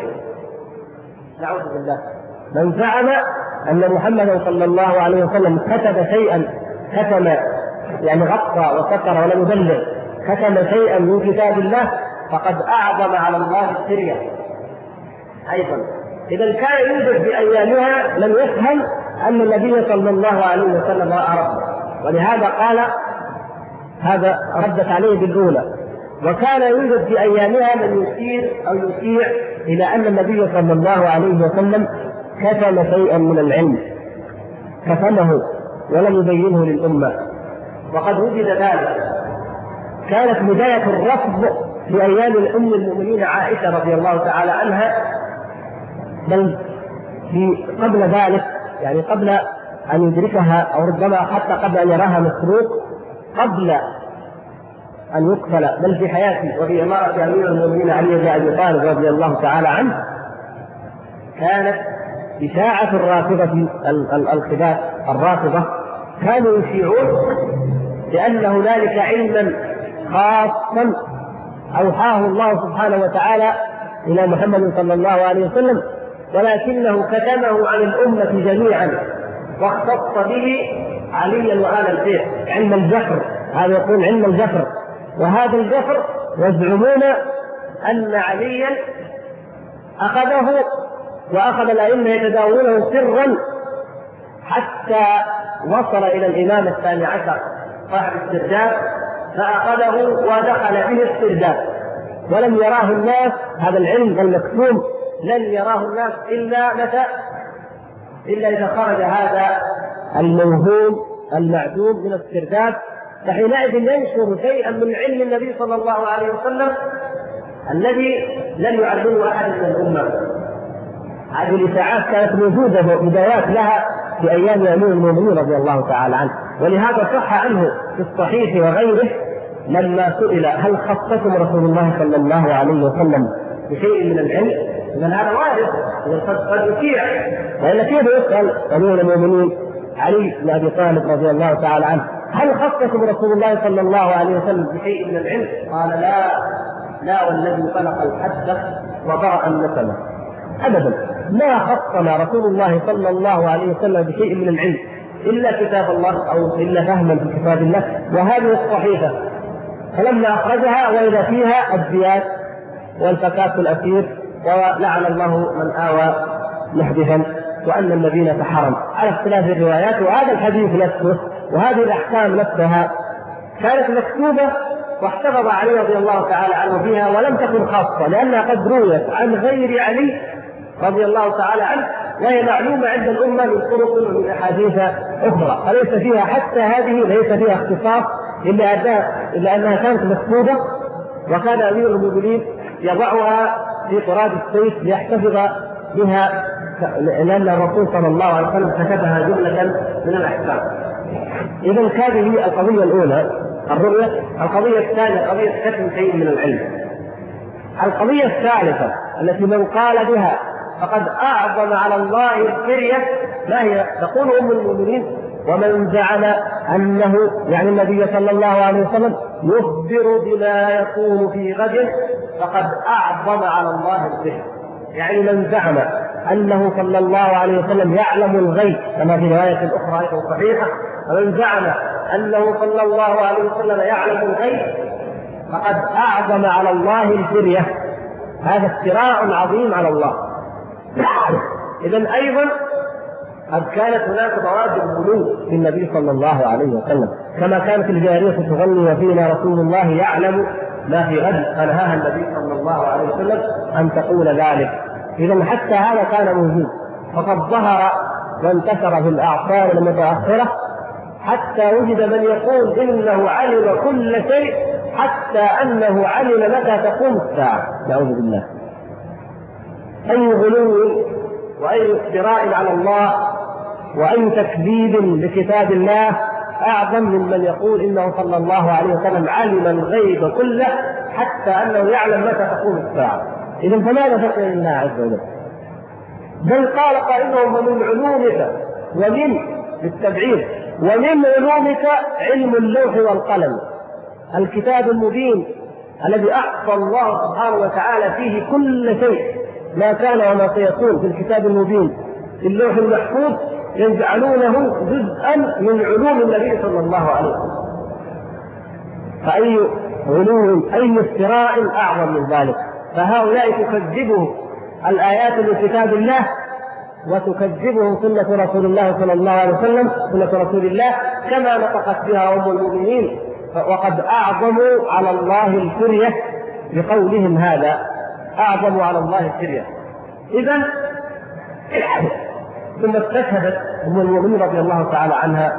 نعوذ بالله. من زعم أن محمدا صلى الله عليه وسلم كتب شيئا، كتم يعني غطى وستر ولم يبلغ، كتم شيئا من كتاب الله فقد أعظم على الله الفرية. أيضا إذا كان يوجد في أيامها لم يفهم أن النبي صلى الله عليه وسلم رأى، ولهذا قال هذا ردت عليه بالأولى. وكان يوجد في أيامها من يشير أو يشيع إلى أن النبي صلى الله عليه وسلم كتم شيئا من العلم، كتمه ولم يبينه للأمة، وقد وجد ذلك. كانت بداية الرفض في أيام أم المؤمنين عائشة رضي الله تعالى عنها، بل قبل ذلك يعني قبل أن يدركها أو ربما حتى قبل أن يراها مسروق، قبل أن يقتل، بل في حياته وفي إمارة أمير المؤمنين علي بن أبي طالب رضي الله تعالى عنه، كانت إشاعة الرافضة الخباث الرافضة كانوا يشيعون بأن هنالك علما خاصا أوحاه الله سبحانه وتعالى إلى محمد صلى الله عليه وسلم، ولكنه كتمه عن الأمة جميعا واختص به عليا وآل البيت، علم الجفر. هذا يقول علم الجفر، وهذا الجفر يزعمون أن عليا أخذه وأخذ الأئمة يتداولونه سرا حتى وصل إلى الإمام الثاني عشر صاحب السرداب، فأخذه ودخل به السرداب، ولم يراه الناس. هذا العلم المكتوم لن يراه الناس إلا متى؟ إلا إذا خرج هذا الموهوم المعدوم من السرداب، فحينئذ ينشر شيئا من علم النبي صلى الله عليه وسلم الذي لم يعلمه أحد من الأمة. هذه الإشاعات كانت موجودة بدايات لها في أيام أمير المؤمنين رضي الله تعالى عنه، ولهذا صح عنه في الصحيح وغيره لما سئل هل خصكم رسول الله صلى الله عليه وسلم بشيء من العلم إذن هذا وارد، قد يطيع. وإلا كيف يسأل أمير المؤمنين علي بن أبي طالب رضي الله تعالى عنه هل خصكم رسول الله صلى الله عليه وسلم بشيء من العلم؟ قال لا والذي خلق الحد وبرأ النسمة، أبدا ما خصنا رسول الله صلى الله عليه وسلم بشيء من العلم إلا كتاب الله أو إلا فهما في كتاب الله. وهذه الصحيفة فلما أخرجها وإذا فيها الزياد والفكاك الأسير ولعن الله من آوى محدثا وأن الذين تحرم على اختلاف الروايات. وهذا الحديث نفسه وهذه الأحكام نفسها كانت مكتوبة واحتفظ علي رضي الله تعالى عنه بها ولم تكن خاصة، لأنها قد رويت عن غير علي رضي الله تعالى عنه وهي معلومة عند الأمة من طرق ومن أحاديث أخرى، فليس فيها حتى هذه ليس فيها اختصاص إلا أنها كانت مكتوبة وكان أمير المؤمنين يضعها في قراد السيف ليحتفظ بها، لأن الرسول صلى الله عليه وسلم كتبها جملة من الأحكام. إذا هذه القضية الأولى الرؤية. القضية الثانية قضية كتم شيء من العلم. القضية الثالثة التي من قال بها فقد أعظم على الله الكرية ما هي؟ تقول أم المؤمنين ومن زعم أنه يعني النبي صلى الله عليه وسلم يخبر بما يكون في غد فقد أعظم على الله الكرية. يعني من زعم أنه صلى الله عليه وسلم يعلم الغيب كما في رواية أخرى أيضا صحيحة، ومن زعم أنه صلى الله عليه وسلم يعلم الغيب فقد أعظم على الله الكرية. هذا افتراء عظيم على الله. إذن أيضا قد كانت هناك مواد الغلو للنبي صلى الله عليه وسلم، كما كانت الجارية تغني وفينا رسول الله يعلم ما في غد، فنهاها النبي صلى الله عليه وسلم أن تقول ذلك. إذن حتى هذا كان موجود، فقد ظهر وانتشر في الأعصار المتأخرة حتى وجد من يقول إنه علم كل شيء حتى أنه علم متى تقوم الساعة، نعوذ بالله. أي غلو وأي افتراء على الله وأي تكذيب لكتاب الله أعظم من يقول إنه صلى الله عليه وسلم علم الغيب كله حتى أنه يعلم متى تقوم الساعة. إذن فماذا تقول الله عز وجل؟ بل قال قائلهم ومن علومك ومن بالتبعيد ومن علومك علم اللوح والقلم، الكتاب المبين الذي أحصى الله سبحانه وتعالى فيه كل شيء ما كان وما سيكون في الكتاب المبين في اللوح المحفوظ، يجعلونه جزءا من علوم النبي صلى الله عليه وسلم. فأي علوم أي افتراء أعظم من ذلك؟ فهؤلاء تكذبه الآيات من كتاب الله وتكذبه سنة رسول الله صلى الله عليه وسلم، سنة رسول الله كما نطقت بها أم المؤمنين، وقد أعظموا على الله الكرية بقولهم هذا، أعظموا على الله الكرية. إذن ثم استشهدت أم المؤمنين رضي الله تعالى عنها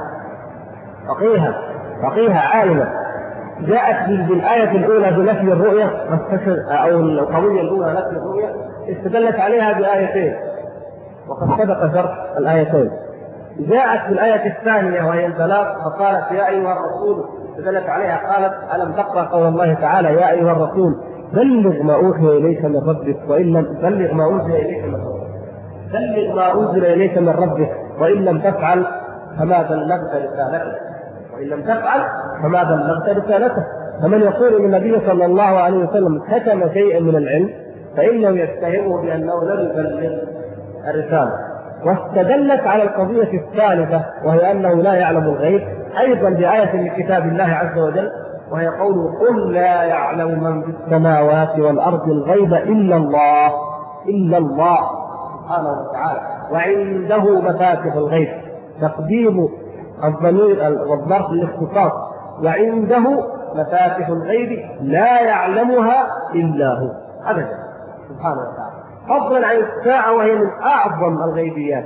فقيها عالمة، جاءت بالآية الأولى بنفي الرؤية أو القضية الأولى نفي الرؤية، استدلت عليها بآيتين وقد سبق شرح الآيتين. جاءت بالآية الثانية وهي البلاغ فقالت يا أيها الرسول، استدلت عليها قالت ألم تقرأ قول الله تعالى يا أيها الرسول بلغ ما أوحي إليك من ربك وإن لم بلغ ما أنزل إليك من ربك، بلغ ما أنزل إليك من ربك وإن لم تفعل فما بلغت رسالته، وإن لم تفعل فما بلغت رسالته. فمن يقول ان النبي صلى الله عليه وسلم كتم شيئا من العلم فإنه يتهمه بأنه لم يبلغ الرسالة. واستدلت على القضية الثالثة وهي أنه لا يعلم الغيب أيضا بآية من كتاب الله عز وجل، وهي قوله قل لا يعلم من في السماوات والأرض الغيب إلا الله سبحانه وتعالى وعنده مفاتح الغيب. تقديم الضمير والظرف للاختصاص، وعنده مفاتح الغيب لا يعلمها إلا هو أبدا سبحانه وتعالى، فضلا عن الساعة وهي من أعظم الغيبيات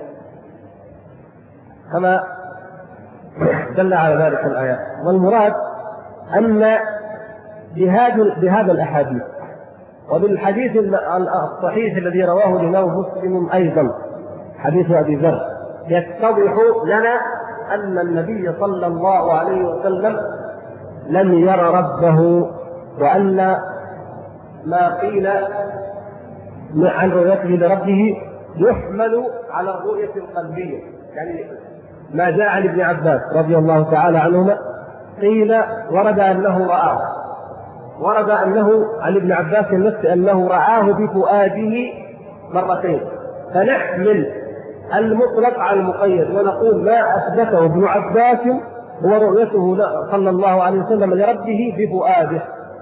كما دل على ذلك الآيات. والمراد أن بهذا الأحاديث وبالحديث الصحيح الذي رواه الإمام مسلم أيضا حديث أبي ذر يتضح لنا أن النبي صلى الله عليه وسلم لم ير ربه، وأن ما قيل عن رؤيته لربه يحمل على الرؤية القلبية. يعني ما جاء عن ابن عباس رضي الله تعالى عنهما قيل ورد أنه عن ابن عباس نفسه أنه رآه بفؤاده مرتين، فنحمل المطلق على المقيد ونقول ما أثبته ابن عباس هو رؤيته صلى الله عليه وسلم لربه بفؤاده.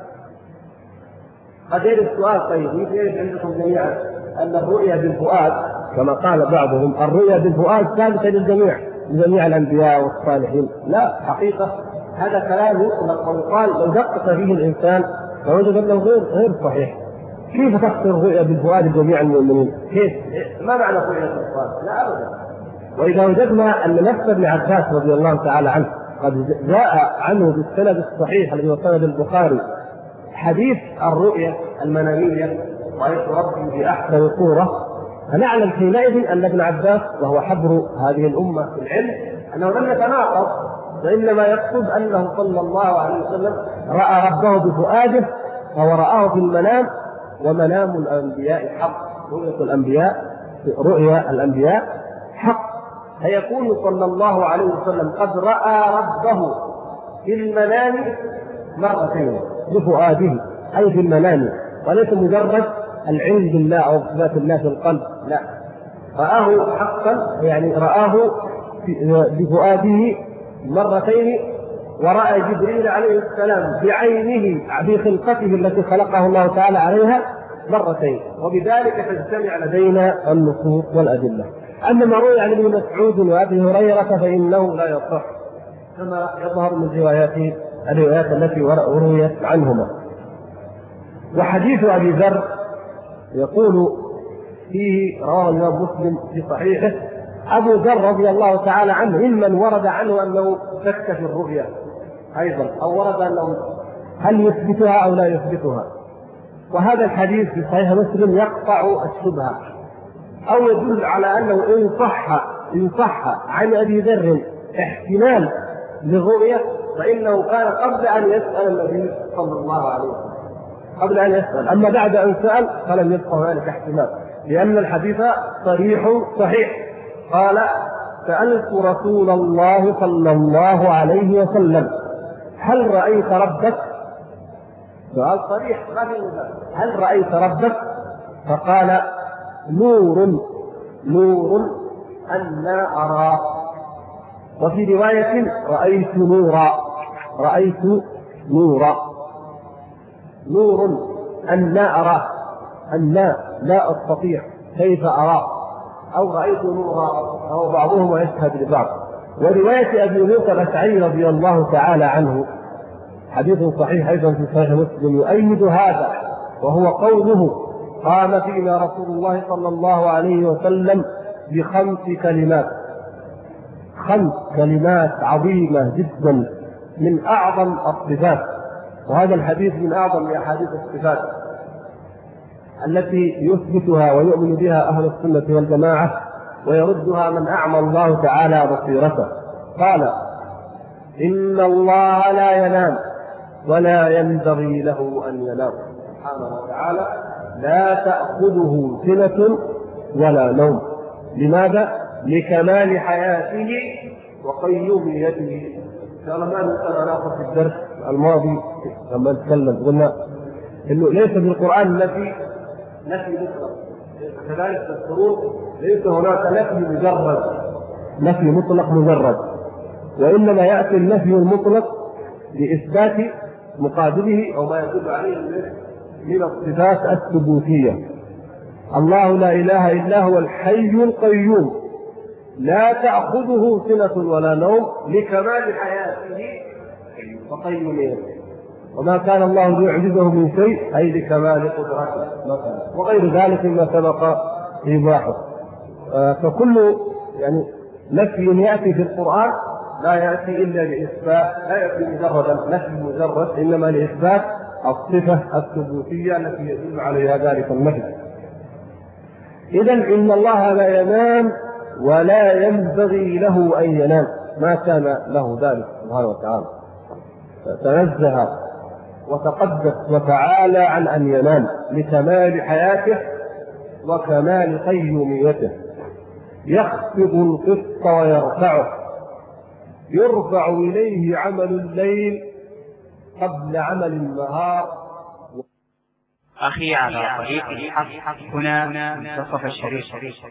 قد يرد السؤال طيب يرد عندكم جميعا أن الرؤيا بالفؤاد كما قال بعضهم الرؤيا بالفؤاد ثابتة لجميع الأنبياء والصالحين. لا، حقيقة هذا كلام يطلق ويقال لو دقق فيه الإنسان فوجد أنه غير صحيح. كيف تخطر الرؤيا بالفؤاد لجميع المؤمنين؟ كيف؟ ما معنى رؤيا بالفؤاد؟ لا أبدا. وإذا وجدنا أن نفس ابن عباس رضي الله تعالى عنه قد جاء عنه بالسند الصحيح الذي هو سند البخاري حديث الرؤيا المنامية رأيت ربي بأحسن صورة، فنعلم حينئذ أن ابن عباس وهو حبر هذه الأمة في العلم أنه لم يتناقض، وإنما يقصد أنه صلى الله عليه وسلم رأى ربه بفؤاده فهو رآه في المنام، ومنام الأنبياء حق، رؤيا الأنبياء حق. فيكون صلى الله عليه وسلم قد رأى ربه في المنام مرتين بفؤاده أي في المنام، وليس مجرد العلم بالله أو صفات الله في القلب، لا، رآه حقا، يعني رآه بفؤاده مرتين، ورأى جبريل عليه السلام بعينه بخلقته التي خلقه الله تعالى عليها مرتين، وبذلك تجتمع لدينا النصوص والأدلة. أما ما روي عن ابن مسعود وأبي هريرة فإنه لا يصح كما يظهر من الروايات التي رويت عنهما. وحديث أبي ذر يقول فيه رواه الإمام مسلم في صحيحه أبو ذر رضي الله تعالى عنه ممن ورد عنه أنه شك في الرؤيا أيضا، أو ورد أنه هل يثبتها أو لا يثبتها، وهذا الحديث في صحيح مسلم يقطع الشبهة، أو يدل على أنه إن صح عن أبي ذر احتمال للرؤيا فإنه كان قبل أن يسأل النبي صلى الله عليه وسلم، قبل أن يسأل. أما بعد أن سأل فلم يبقى ذلك احتمال، لأن الحديث صحيح. قال سألت رسول الله صلى الله عليه وسلم هل رأيت ربك؟ سؤال صريح ما في مثال، هل رأيت ربك؟ فقال نور أنا أراه. وفي رواية رأيت نورا نور أنا أراه، أنا لا أستطيع كيف أراه، أو رأيت نورا، أو بعضهم يشهد لبعض. ورواية أبي موسى الأشعري رضي الله تعالى عنه حديث صحيح أيضا في صحيح مسلم يؤيد هذا، وهو قوله قام فينا رسول الله صلى الله عليه وسلم ب5 كلمات، 5 كلمات عظيمة جدا من أعظم الصفات، وهذا الحديث من أعظم أحاديث الصفات التي يثبتها ويؤمن بها أهل السنة والجماعة ويردها من أعمى الله تعالى بصيرته. قال إن الله لا ينام ولا ينبغي له أن ينام، سبحانه وتعالى لا تأخذه سنة ولا نوم. لماذا؟ لكمال حياته وقيوميته. إن شاء الله ما نأخذ في الدرس الماضي لما نتكلم قلنا إنه ليس في القرآن نفي مطلق، كذلك في الشروط ليس هناك نفي مطلق مجرد، وإنما يأتي النفي المطلق لإثبات مقابله أو ما يدل عليه من الصفات الثبوتية. الله لا إله إلا هو الحي القيوم لا تأخذه سنة ولا نوم لكمال حياته وقيوميته، وما كان الله ليعجزه من شيء أي لكمال قدرته مثلا، وغير ذلك مما سبق إيضاحه. فكل نفي يأتي في القرآن لا يأتي إلا لإثبات، لا يأتي مجرد نفي مجرد، إنما لإثبات الصفة الثبوتية التي يدل عليها ذلك النفي. إذن إن الله لا ينام ولا ينبغي له أن ينام، ما كان له ذلك سبحانه وتعالى، تنزه وتقدس وتعالى عن أن ينام لكمال حياته وكمال قيوميته، يخفض القسط ويرفعه، يرفع إليه عمل الليل قبل عمل النهار. أخي على طريق الحق هنا منتصف الشريف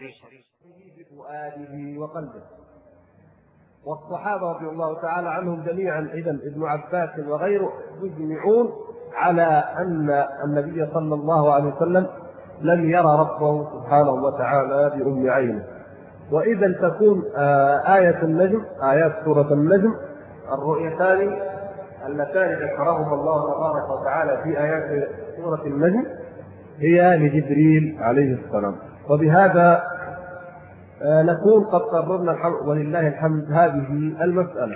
بفؤاده وقلبه. والصحابة رضي الله تعالى عنهم جميعا إذن ابن عباس وغيره يجمعون على أن النبي صلى الله عليه وسلم لم يرى ربه سبحانه وتعالى بأم عينه. وإذا تكون آية النجم، آيات سورة النجم الرؤيتان اللتان ذكرهما الله تبارك وتعالى في آيات سورة النجم هي لجبريل عليه السلام. وبهذا نكون قد قررنا ولله الحمد هذه المسألة.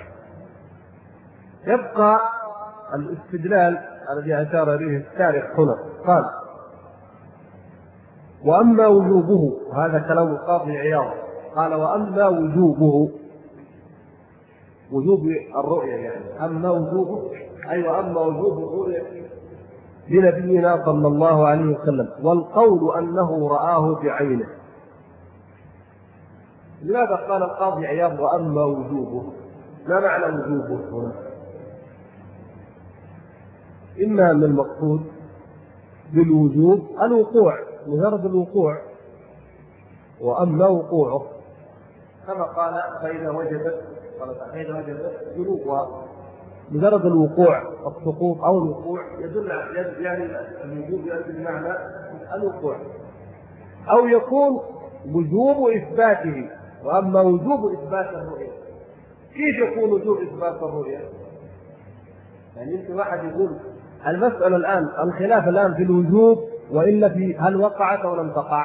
يبقى الاستدلال الذي أشار إليه الشارح هنا، قال: وأما وجوبه، هذا كلام القاضي عياض، قال: وأما وجوبه، وجوب الرؤية يعني، أما وجوبه أي وأما وجوب الرؤية لنبينا صلى الله عليه وسلم، والقول أنه رآه بعينه. لماذا قال القاضي عياض وأما وجوبه؟ ما معنى وجوبه هنا؟ إما أن المقصود بالوجوب الوقوع، مجرد الوقوع، وأما وقوعه كما قال فإذا وجبت جنوبها، مجرد الوقوع، السقوط أو الوقوع يدل يعني الوجوب يأتي بمعنى الوقوع. أو يكون وجوب إثباته، وأما وجوب إثبات الرؤية. كيف يكون وجوب إثبات الرؤية؟ يعني يمكن واحد يقول المسألة الآن الخلاف الآن في الوجوب وإلا في هل وقعت أو لم تقع.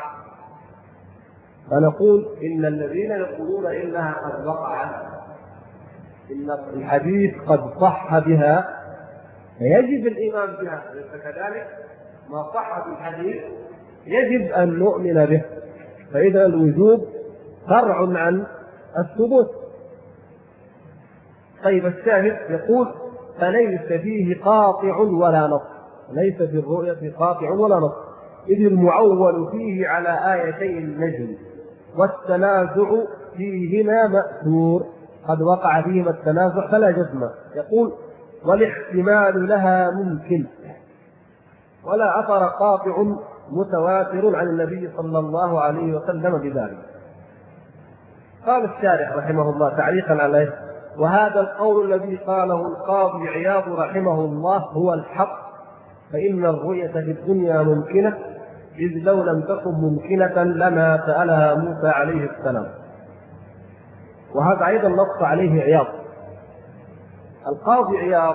فنقول إن الذين يقولون إنها قد وقعت، إن الحديث قد صح بها، فيجب الإيمان بها. كذلك ما صح بالحديث يجب أن نؤمن به. فإذا الوجوب فرع عن الثبوت. طيب الشاهد يقول: فليس فيه قاطع ولا نص، ليس في الرؤية قاطع ولا نص، إذ المعول فيه على آيتي النجم، والتنازع فيهما مأثور، قد وقع فيهما التنازع فلا جزم. يقول: والاحتمال لها ممكن، ولا أثر قاطع متواتر عن النبي صلى الله عليه وسلم بذلك. قال الشارح رحمه الله تعليقا عليه: وهذا القول الذي قاله القاضي عياض رحمه الله هو الحق، فإن الرؤية في الدنيا ممكنة، إذ لو لم تكن ممكنة لما سألها موسى عليه السلام. وهذا أيضا نص عليه عياض. القاضي عياض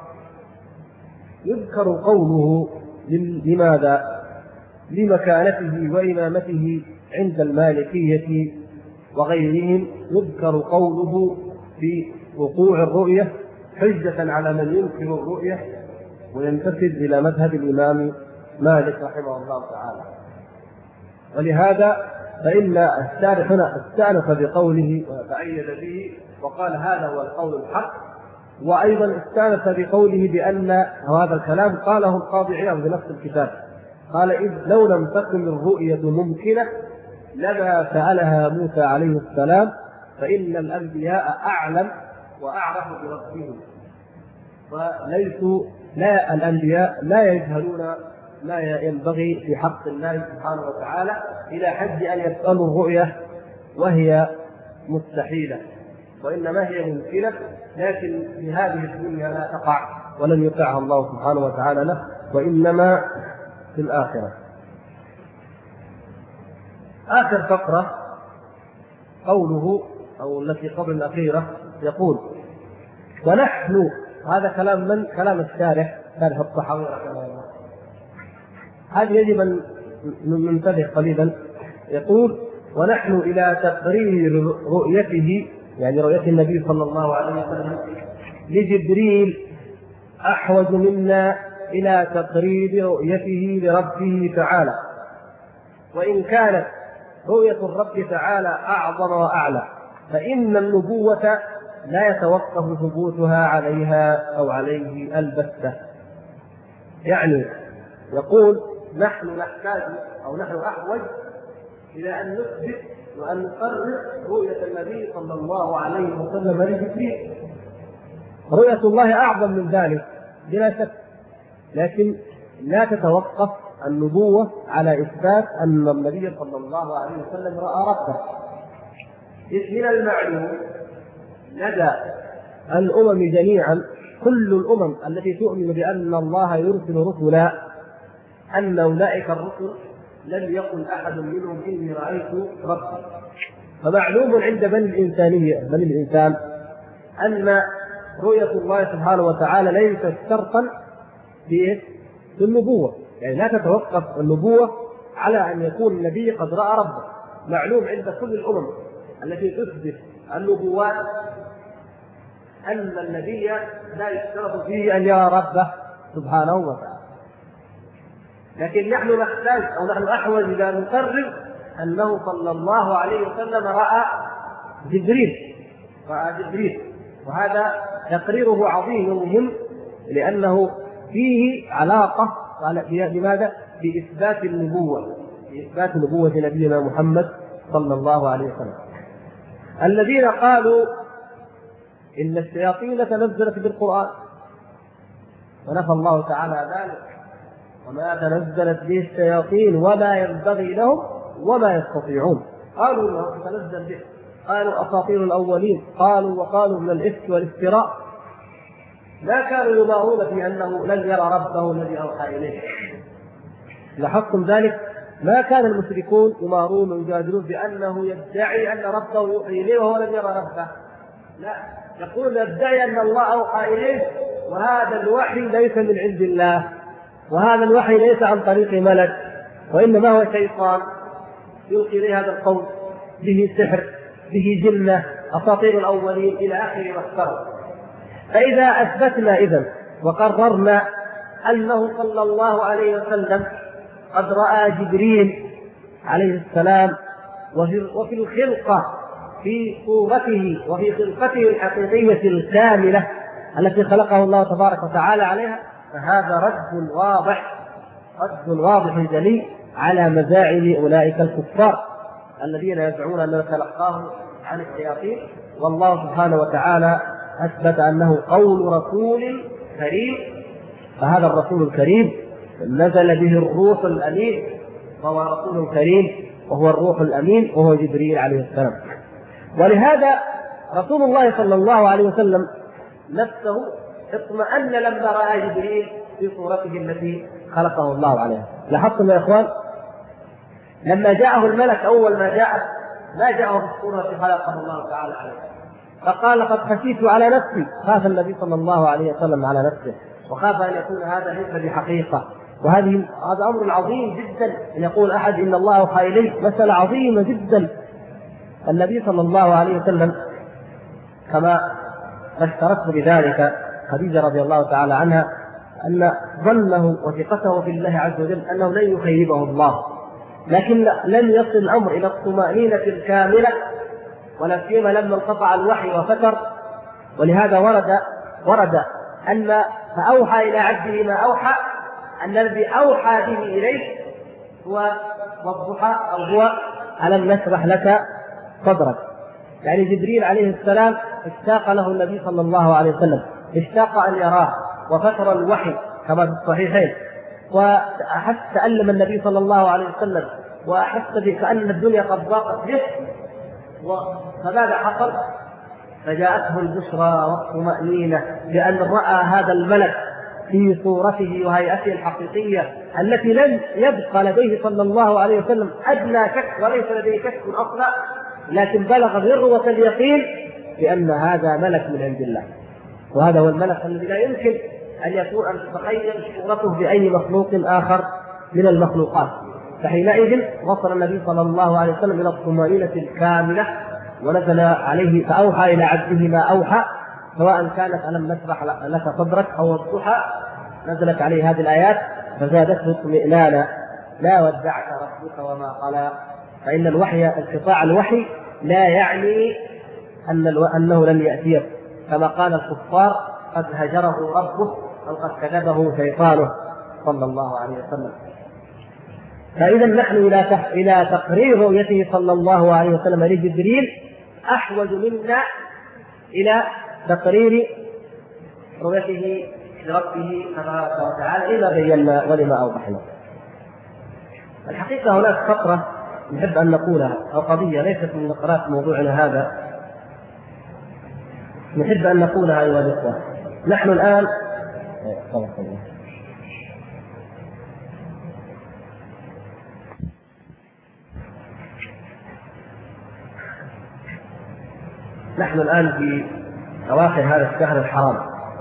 يذكر قوله لماذا؟ لمكانته وإمامته عند المالكية وغيرهم، يذكر قوله في وقوع الرؤية حجة على من ينكر الرؤية وينتسب إلى مذهب الإمام مالك رحمه الله تعالى. ولهذا فإن الشارح هنا استأنف بقوله وتأيد به وقال هذا هو القول الحق، وأيضا استأنف بقوله بأن هذا الكلام قاله القاضي عياض بنفس الكتاب، قال: إذ لو لم تكن الرؤية ممكنة لما سألها موسى عليه السلام، فإن الأنبياء أعلم وأعرف بربهم، وليسوا الأنبياء لا يجهلون ما ينبغي في حق الله سبحانه وتعالى إلى حد أن يسألوا الرؤية وهي مستحيلة، وإنما هي ممكنة، لكن في هذه الدنيا لا تقع ولن يطيعها الله سبحانه وتعالى له، وإنما في الآخرة. آخر فقرة قوله أو التي قبل الأخيرة يقول: ونحن، هذا كلام من؟ كلام الشارح الطحاوي رحمه الله. هذا يجب أن ننتبه قليلا. يقول: ونحن إلى تقرير رؤيته، يعني رؤية النبي صلى الله عليه وسلم لجبريل، أحوج منا إلى تقرير رؤيته لربه تعالى، وإن كانت رؤية الرب تعالى أعظم وأعلى، فإن النبوة لا يتوقف ثبوتها عليها أو عليه البتة. يعني يقول: نحن نحتاج أو نحن أحوج إلى أن نثبت وأن نقرر رؤية النبي صلى الله عليه وسلم لجبريل. رؤية الله أعظم من ذلك بلا شك، لكن لا تتوقف النبوة على إثبات أن النبي صلى الله عليه وسلم رأى ربه. من المعلوم لدى الأمم جميعا، كل الأمم التي تؤمن بأن الله يرسل رسلا، أن أولئك الرسل لم يقل أحد منهم إني رأيت ربي. فمعلوم عند بني الإنسان أن رؤية الله سبحانه وتعالى ليست شرطا في النبوة، يعني لا تتوقف النبوة على أن يكون النبي قد رأى ربه. معلوم عند كل الأمم التي تثبت النبوات أن النبي لا يشترط فيه أن يرى ربه سبحانه وتعالى. لكن نحن نحتاج أو نحن أحوج إلى أن نقرر أنه صلى الله عليه وسلم رأى جبريل، وهذا تقريره عظيم ومهم، لأنه فيه علاقة بماذا؟ بإثبات النبوة، بإثبات نبوة نبينا محمد صلى الله عليه وسلم. الذين قالوا إن الشياطين تنزلت بالقرآن، ونفى الله تعالى ذلك، وما تنزلت به الشياطين وما ينبغي لهم وما يستطيعون. قالوا انه تنزل به، قالوا اساطير الاولين، وقالوا من الافك والافتراء. ما كانوا يمارون في انه لن يرى ربه الذي اوحى اليه. لاحظتم ذلك؟ ما كان المشركون يمارون ويجادلون بانه يدعي ان ربه يوحي اليه وهو لم يرى ربه. لا، يقول يدعي ان الله اوحى اليه، وهذا الوحي ليس من عند الله، وهذا الوحي ليس عن طريق ملك، وإنما هو شيطان يلقي إليه هذا القول، به سحر، به جنة، أساطير الأولين إلى آخر ما اخترع. فإذا أثبتنا إذن وقررنا أنه صلى الله عليه وسلم قد رأى جبريل عليه السلام وفي الخلقة، في صورته وفي خلقته الحقيقية الكاملة التي خلقه الله تبارك وتعالى عليها، فهذا رد واضح جلي على مزاعم أولئك الكفار الذين يدعون أنه تلقاه عن الشياطين. والله سبحانه وتعالى أثبت أنه قول رسول كريم، فهذا الرسول الكريم نزل به الروح الأمين، فهو رسول كريم وهو الروح الأمين وهو جبريل عليه السلام. ولهذا رسول الله صلى الله عليه وسلم نفسه اطمأن لما رأى جبريل في صورته التي خلقه الله عليها. لاحظتم يا إخوان؟ لما جاءه الملك أول ما جاء، ما جاءه بالصورة التي خلقه الله تعالى عليها، فقال قد خشيت على نفسي. خاف النبي صلى الله عليه وسلم على نفسه، وخاف أن يكون هذا ليس بحقيقة. هذا أمر عظيم جدا أن يقول أحد إن الله أوحى إليه، مسألة عظيمة جدا. النبي صلى الله عليه وسلم كما اشترته بذلك خديجة رضي الله تعالى عنها، أن ظنه وثقته في الله عز وجل أنه لن يخيبه الله، لكن لم يصل الأمر إلى الطمأنينة الكاملة، ولا سيما لما انقطع الوحي وفتر. ولهذا ورد أن فأوحى إلى عبده ما أوحى، أن الذي أوحى به إليه هو والضحى، أو هو ألم نشرح لك صدرك. يعني جبريل عليه السلام اشتاق له النبي صلى الله عليه وسلم، اشتاق أن يراه، وفتر الوحي كما في الصحيحين، وأحس تألم النبي صلى الله عليه وسلم، وأحس كأن الدنيا قد ضاقت به. فماذا حصل؟ فجاءته البشرى والطمأنينة بأن رأى هذا الملك في صورته وهيئته الحقيقية التي لم يبقى لديه صلى الله عليه وسلم أدنى شك، وليس لديه شك أصلا، لكن بلغ ذروة اليقين بأن هذا ملك من عند الله. وهذا هو الملك الذي لا يمكن أن يكون أن تتخيل صورته بأي مخلوق آخر من المخلوقات. فحينئذ وصل النبي صلى الله عليه وسلم إلى الطمأنينة الكاملة، ونزل عليه فأوحى إلى عبده ما أوحى، سواء كانت ألم نشرح لك صدرك أو الضحى، نزلت عليه هذه الآيات فزادته اطمئنانا. لا ودعك ربك وما قلى. فإن الوحي، انقطاع الوحي لا يعني أنه لن يأتيه، كما قال الكفار قد هجره ربه أو قد كذبه شيطانه صلى الله عليه وسلم. فإذا نحن إلى تقرير رؤيته صلى الله عليه وسلم لجبريل أحوج منا إلى تقرير رؤيته لربه تبارك وتعالى إذا بينا ولما أوضحنا. الحقيقة هناك فقرة نحب أن نقولها، أو قضية ليست من نقرات موضوعنا هذا، نحب أن نقولها أيها الإخوة. نحن الآن في أواخر هذا الشهر الحرام،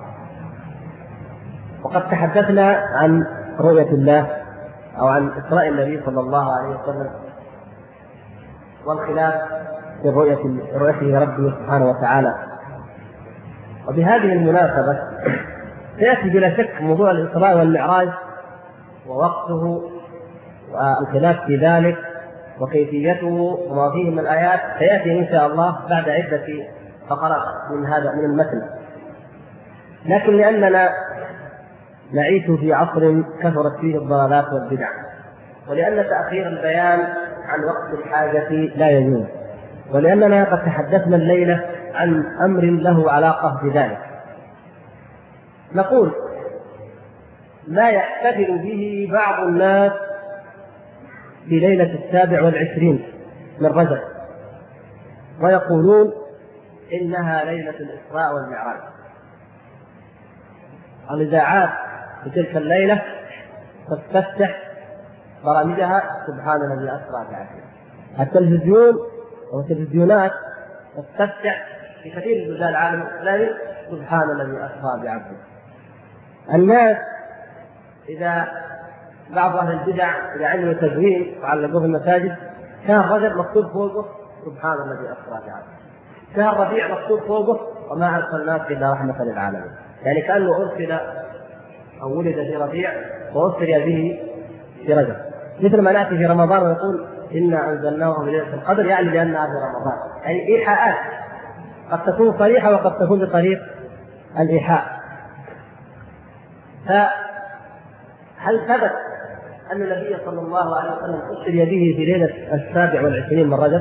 وقد تحدثنا عن رؤية الله أو عن إسراء النبي صلى الله عليه وسلم والخلاف في رؤيته ربه سبحانه وتعالى. وبهذه المناسبة سيأتي بلا شك موضوع الإسراء والمعراج ووقته والخلاف في ذلك وكيفيته وما فيه من الآيات، سيأتي إن شاء الله بعد عدة فقرات من المتن. لكن لأننا نعيش في عصر كثرت فيه الضلالات والبدع، ولأن تأخير البيان عن وقت الحاجة لا يجوز، ولأننا قد تحدثنا الليلة عن أمر له علاقة بذلك، نقول لا يحتفل به بعض الناس في ليلة 27 من رجب ويقولون إنها ليلة الإسراء والمعراج. الإذاعات في تلك الليلة تفتح برامجها سبحان الذي أسرى بعبده، التلفزيون والتلفزيونات تفتح في كثير من بلدان العالم الإسلامي سبحان الذي أسرى بعبده. الناس إذا بعض أهل البدع إذا عملوا تزوين وعلقوه في المساجد كان رجل مكتوب فوقه سبحان الذي أسرى بعبده، كان ربيع مكتوب فوقه وما أرسلناك إلا رحمة للعالمين، يعني كأنه أرسل أو ولد في ربيع وأسري به في رجب، مثل ما نأتي في رمضان ونقول إنا أنزلناه في ليلة القدر، يعني لأنها في رمضان، يعني إيحاءات قد تكون صريحة وقد تكون بطريق الإيحاء. فهل ثبت أن النبي صلى الله عليه وسلم أسري به في ليلة 27 من رجب؟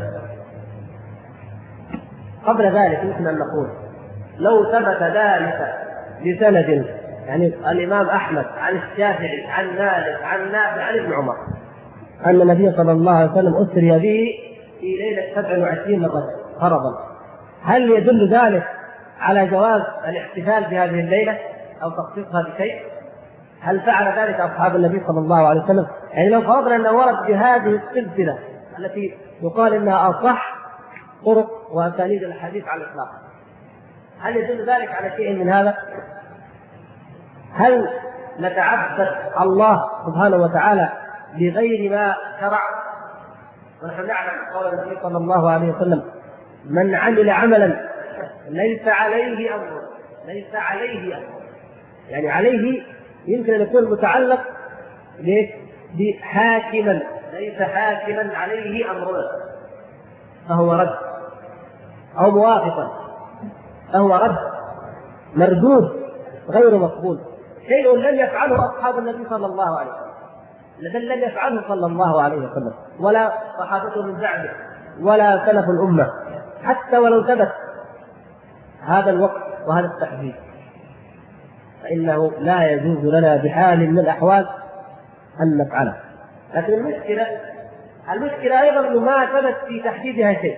قبل ذلك يمكن أن نقول لو ثبت ذلك بسند، يعني الإمام أحمد عن الشافعي عن مالك عن نافع عن ابن عمر أن النبي صلى الله عليه وسلم أسري به في ليلة 27 من رجب فرضا، هل يدل ذلك على جواز الاحتفال بهذه الليلة أو تخصيصها بشيء؟ هل فعل ذلك أصحاب النبي صلى الله عليه وسلم؟ يعني لو فرضنا أنه ورد بهذه السلسلة التي يقال إنها أصح طرق وأسانيد الحديث على الإطلاق، هل يدل ذلك على شيء من هذا؟ هل نتعبد الله سبحانه وتعالى بغير ما شرع؟ ونحن نعلم قول النبي صلى الله عليه وسلم من عمل عملا ليس عليه أمر، ليس عليه أمر، يعني عليه يمكن أن يكون متعلق بحاكما، ليس حاكما عليه أمرنا فهو رد، أو موافقا فهو رد مردود غير مقبول، شيء لم يفعله أصحاب النبي صلى الله عليه وسلم، لم يفعله صلى الله عليه وسلم ولا صحابته من بعده ولا سلف الأمة، حتى ولو ثبت هذا الوقت وهذا التحديد فإنه لا يجوز لنا بحال من الأحوال أن نفعله. لكن المشكلة أيضا أنه ما ثبت في تحديدها شيء،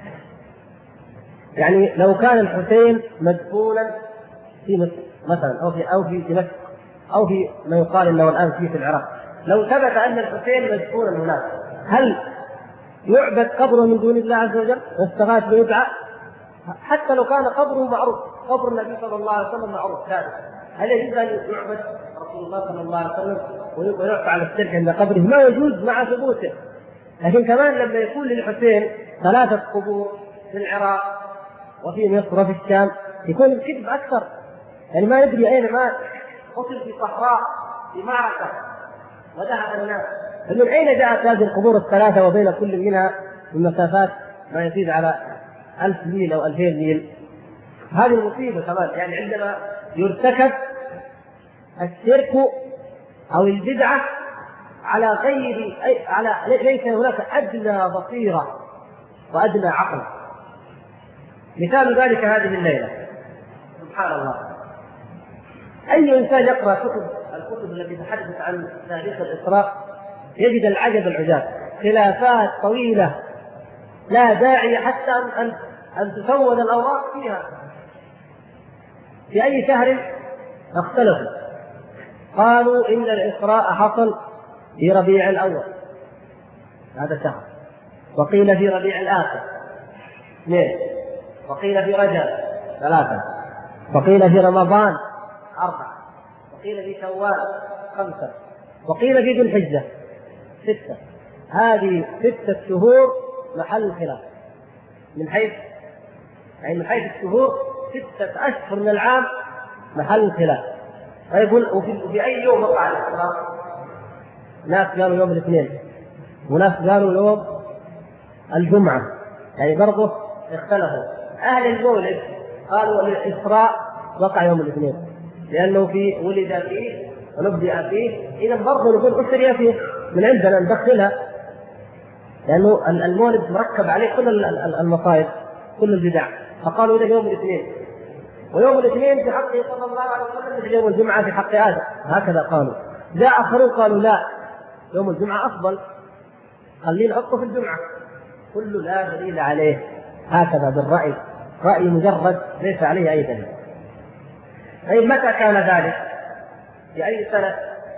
يعني لو كان الحسين مدفونا في مصر مثلا أو في دمشق أو في ما يقال إنه الآن في العراق، لو ثبت أن الحسين مدفونا هناك، هل يعبد قبره من دون الله عز وجل واستغاث ويدعى؟ حتى لو كان قبره معروف، قبر النبي صلى الله عليه وسلم معروف ثابت، هل يجوز أن يعبد رسول الله صلى الله عليه وسلم ويقع على الشرك عند قبره؟ ما يجوز مع ثبوته. لكن كمان لما يكون للحسين 3 قبور في العراق وفي مصر وفي الشام يكون الكذب أكثر، يعني ما يدري أين مات، قتل في صحراء في معركة ودهن الناس، فمن أين جاءت هذه القبور ال3 وبين كل منها من مسافات ما يزيد على 1000 ميل أو 2000 ميل؟ هذه المصيبة كمان، يعني عندما يرتكب الشرك أو البدعة على غير ليس هناك أدنى بصيرة وأدنى عقل. مثال ذلك هذه الليلة، سبحان الله، أي إنسان يقرأ الكتب التي تتحدث عن تاريخ الإسراء يجد العجب العجاب، خلافات طويلة لا داعي حتى أن تسود الأوراق فيها. في أي شهر اختلفوا، قالوا إن الإسراء حصل في ربيع الأول هذا شهر، وقيل في ربيع الآخر 2، وقيل في رجب 3، وقيل في رمضان 4، وقيل في شوال 5، وقيل في ذي الحجة 6. هذه 6 شهور محل خلاف من حيث الشهور 6 أشهر من العام محل خلاف. فيقول وفي أي يوم وقع الإسراء؟ ناس قالوا يوم الاثنين، وناس قالوا يوم الجمعة، يعني برضه اختلفوا. أهل المولد قالوا الإسراء وقع يوم الاثنين لأنه ولد فيه ونبدأ فيه، إذا برضه نقول أسري فيه من عندنا ندخلها، لأنه المولد مركب عليه كل المصائب كل البدع، فقالوا إذا يوم الاثنين، ويوم الاثنين في حقه صلى الله عليه وسلم مثل يوم الجمعة في حق آدم، هكذا قالوا. جاء آخرون قالوا لا، يوم الجمعة أفضل، خلينا نحطه في الجمعة، كل لا دليل عليه، هكذا بالرأي، رأي مجرد ليس عليه أي دليل. طيب متى كان ذلك؟ في أي سنة؟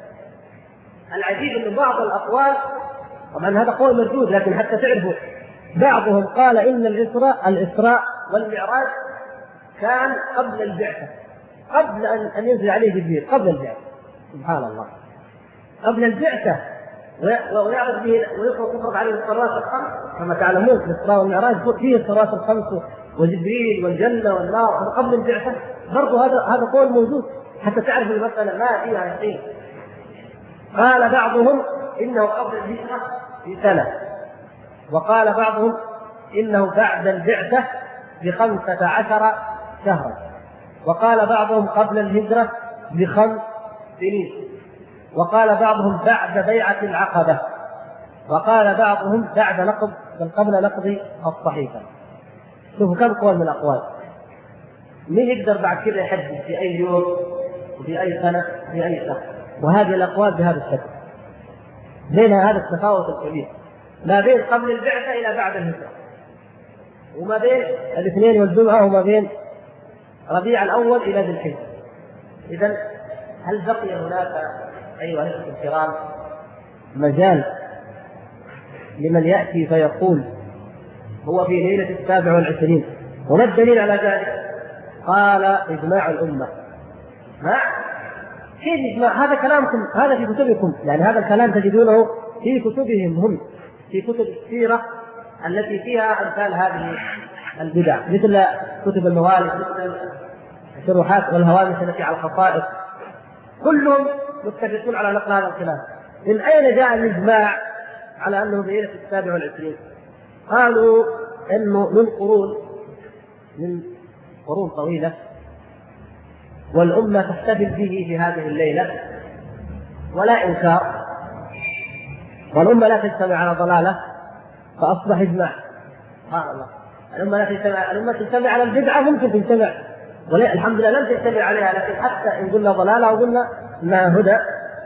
العجيب أن بعض الأقوال، طبعا هذا قول مردود لكن حتى تعرفوا، بعضهم قال إن الإسراء والمعراج كان قبل البعثة، قبل أن ينزل عليه جبريل، قبل البعثة، سبحان الله، قبل البعثة، ويعرض به ويفرض عليه الصلوات الخمس كما تعلمون. في الإسراء والمعراج فيه الصلوات الخمس وجبريل والجنة والنار قبل البعثة، برضو هذا قول موجود حتى تعرف المسألة ما فيها يقين. قال بعضهم إنه قبل الهجرة ب1 وقال بعضهم إنه بعد البعثة ب15 شهرا، وقال بعضهم قبل الهجرة ب5 سنين، وقال بعضهم بعد بيعة العقبة، وقال بعضهم بعد نقض بل قبل نقض الصحيفة. شوفوا كم قول من الأقوال، مين يقدر بعد كذا يحدد في أي يوم وفي أي سنة وفي أي شهر؟ وهذه الأقوال بهذا الشكل، بين هذا التفاوت الكبير ما بين قبل البعثة إلى بعد الهجرة، وما بين الاثنين والجمعة، وما بين ربيع الأول إلى ذي الحجة. إذن هل بقي هناك أيها الأخوة الكرام مجال لمن يأتي فيقول هو في ليلة 27؟ وما الدليل على ذلك؟ قال إجماع الأمة. ما كيف إجماع؟ هذا كلامكم، هذا في كتبكم، يعني هذا الكلام تجدونه في كتبهم هم، في كتب السيرة التي فيها أمثال هذه البدع، مثل كتب الموالد، مثل الشروحات والهوامش التي على الخصائص، كلهم متفقون على نقل هذا الخلاف. من أين جاء الإجماع على أنه ليلة 27؟ قالوا إنه من قرون طويلة، والأمة تحتفل به في هذه الليلة ولا إنكار، والأمة لا تجتمع على ضلالة، فأصبح إجماع. سبحان الله، الأمة تجتمع على البدعة، ممكن تجتمع، الحمد لله لم تجتمع عليها، لكن حتى إن قلنا ضلالة وقلنا ما هدى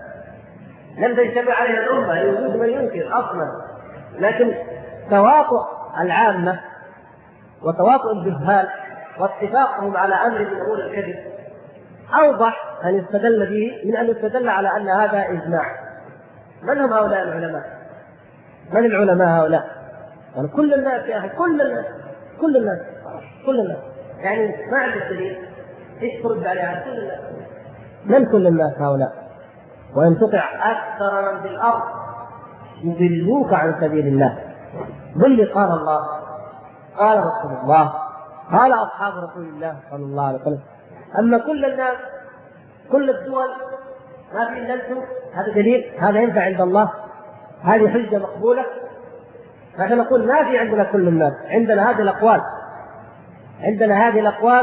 لم تجتمع عليها الأمة، يوجد من ينكر أصلا. لكن تواطؤ العامة وتواطؤ الجهال واتفاقهم على أمر من أمور الكذب أوضح أن يستدل به من أن يستدل على أن هذا إجماع. من هم هؤلاء العلماء؟ من العلماء هؤلاء؟ يعني كل الناس يا أخي، كل الناس يعني ما عندك دليل ايش ترد عليها؟ كل الناس. من كل الناس هؤلاء؟ وإن تطع أكثر من في الأرض يضلوك عن سبيل الله. ضل قال الله، قال رسول الله، قال أصحاب رسول الله صلى الله عليه وسلم. أما كل الناس، كل الدول ما في إلا أنتم، هذا دليل؟ هذا ينفع عند الله؟ هذه حجة مقبولة؟ نحن نقول ما في عندنا كل الناس، عندنا هذه الأقوال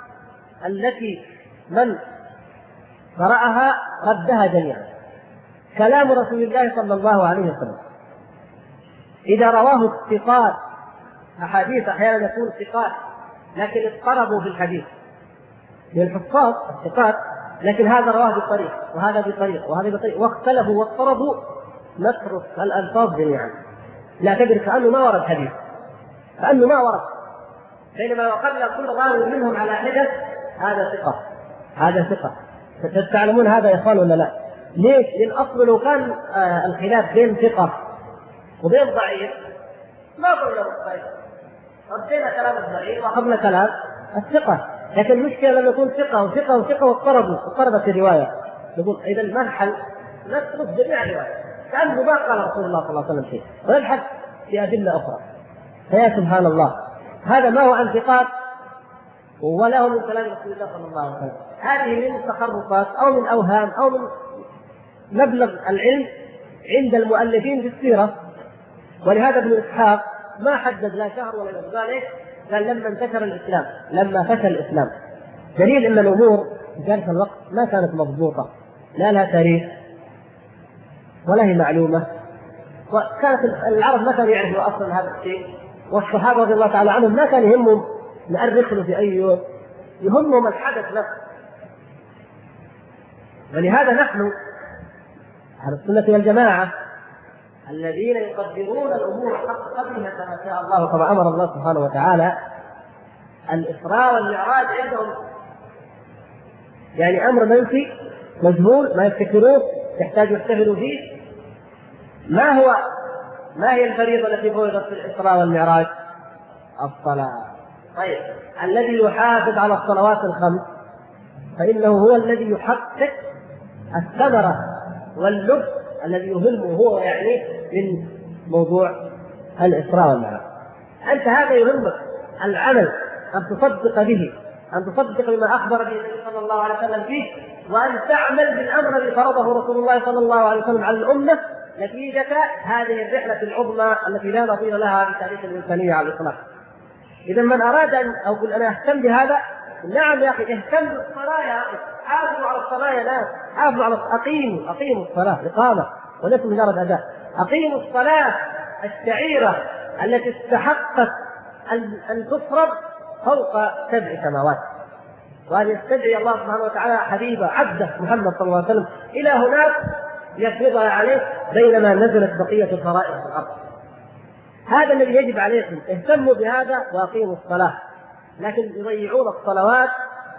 التي من قرأها ردها جميعا. كلام رسول الله صلى الله عليه وسلم إذا رواه الثقات، أحاديث أحيانا يكون ثقات لكن اضطربوا في الحديث للحفاظ الثقات، لكن هذا رواه بطريق وهذا بطريق وهذا بطريق واختلفوا واضطربوا، نترك الألفاظ جميعا، لا تدرك كأنه ما ورد حديث، كأنه ما ورد، بينما لو قبل كل راوي منهم على حدث هذا ثقة هذا ثقة. تعلمون هذا يا إخوان ولا لا؟ ليش؟ لأن أصله لو كان الخلاف بين ثقة وبين ضعيف ما قلنا الضعيف، ردينا كلام الضعيف وأخذنا كلام الثقة، لكن المشكلة لما يكون ثقة وثقة وثقة واضطربت الرواية، نقول إذا ما الحل؟ نترك جميع الرواية كأنه ما قال رسول الله صلى الله عليه وسلم شيء ونبحث في أدلة أخرى. فيا سبحان الله، هذا ما هو عن ثقات ولا هو من كلام رسول الله صلى الله عليه وسلم، هذه من تخرصات أو من أوهام أو من مبلغ العلم عند المؤلفين في السيرة. ولهذا ابن إسحاق ما حدد لا شهر ولا يوم، قال إيه؟ قال لما انتشر الإسلام، لما فشل الإسلام، دليل أن الأمور في ذلك الوقت ما كانت مضبوطة، لا لها تاريخ ولا هي معلومة، وكانت العرب ما كانوا يعرفوا أصلا هذا الشيء، والصحابة رضي الله تعالى عنهم ما كان يهمهم نأرخ له في أي يوم، يهمهم الحدث نفسه. ولهذا نحن أهل السنة والجماعة الذين يقدرون الأمور حق قدرها كما شاء الله كما أمر الله سبحانه وتعالى، الإسراء والمعراج عندهم يعني أمر منسي مجهول ما يفتكروه، يحتاج يحتفلوا فيه. ما هي الفريضة التي فرضت في الإسراء والمعراج؟ الصلاة. طيب الذي يحافظ على الصلوات الخمس فإنه هو الذي يحقق الثمرة واللب الذي يهمه هو يعني من موضوع الإسراء والمعراج. أنت هذا يهمك العمل، أن تصدق به، أن تصدق بما أخبر به النبي صلى الله عليه وسلم فيه، وأن تعمل بالأمر الذي فرضه رسول الله صلى الله عليه وسلم على الأمة نتيجة هذه الرحلة العظمى التي لا نظير لها في تاريخ الإنسانية على الإطلاق. إذا من أراد أن أقول أنا أهتم بهذا، نعم يا أخي اهتم بالصلاة يا أخي، حافظوا على الصلاة يا ناس، حافظوا على أقيموا الصلاة إقامة وليس مجرد أداء، أقيموا الصلاة الشعيرة التي استحقت أن تفرض فوق 7 سماوات، وأن يستدعي الله سبحانه وتعالى حبيبه عبده محمد صلى الله عليه وسلم إلى هناك يفرضها عليه بينما نزلت بقية الفرائض في الأرض. هذا الذي يجب عليكم، اهتموا بهذا وأقيموا الصلاة. لكن يضيعون الصلوات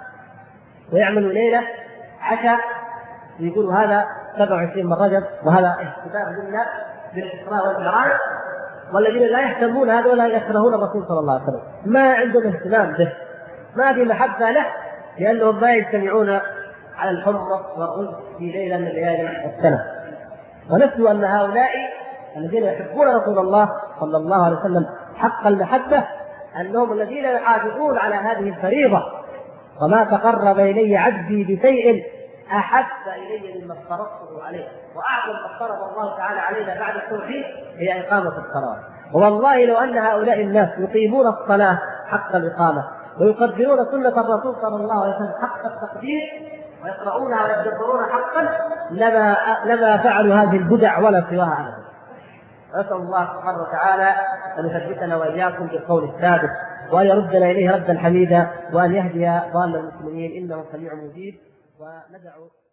ويعملوا ليلة عشاء يقولوا هذا 27 من رجب وهذا احتفال منا بالإسراء والمعراج، والذين لا يهتمون هذا ولا يكرهون الرسول صلى الله عليه وسلم، ما عندهم اهتمام به، ما في محبة له، لأنهم ما يجتمعون على الحمص والرز في ليلة من ليالي السنة. ونسوا أن هؤلاء الذين يحبون رسول الله صلى الله عليه وسلم حق المحبة أنهم الذين يحافظون على هذه الفريضة. وما تقرب إلي عبدي بشيء أحب إلي مما افترضته عليه، وأعظم ما افترض الله تعالى علينا بعد التوحيد هي إقامة الصلاة. والله لو أن هؤلاء الناس يقيمون الصلاة حق الإقامة ويقدرون سنة الرسول صلى الله عليه وسلم حق التقدير ويقرؤونها ويتدبرون حقا لما فعلوا هذه البدع ولا سواها أبدا. نسأل الله سبحانه وتعالى أن يثبتنا وإياكم بالقول الثابت، وأن يردنا إليه ردا حميدا، وأن يهدي ضال المسلمين إنه سميع مجيب. وندعو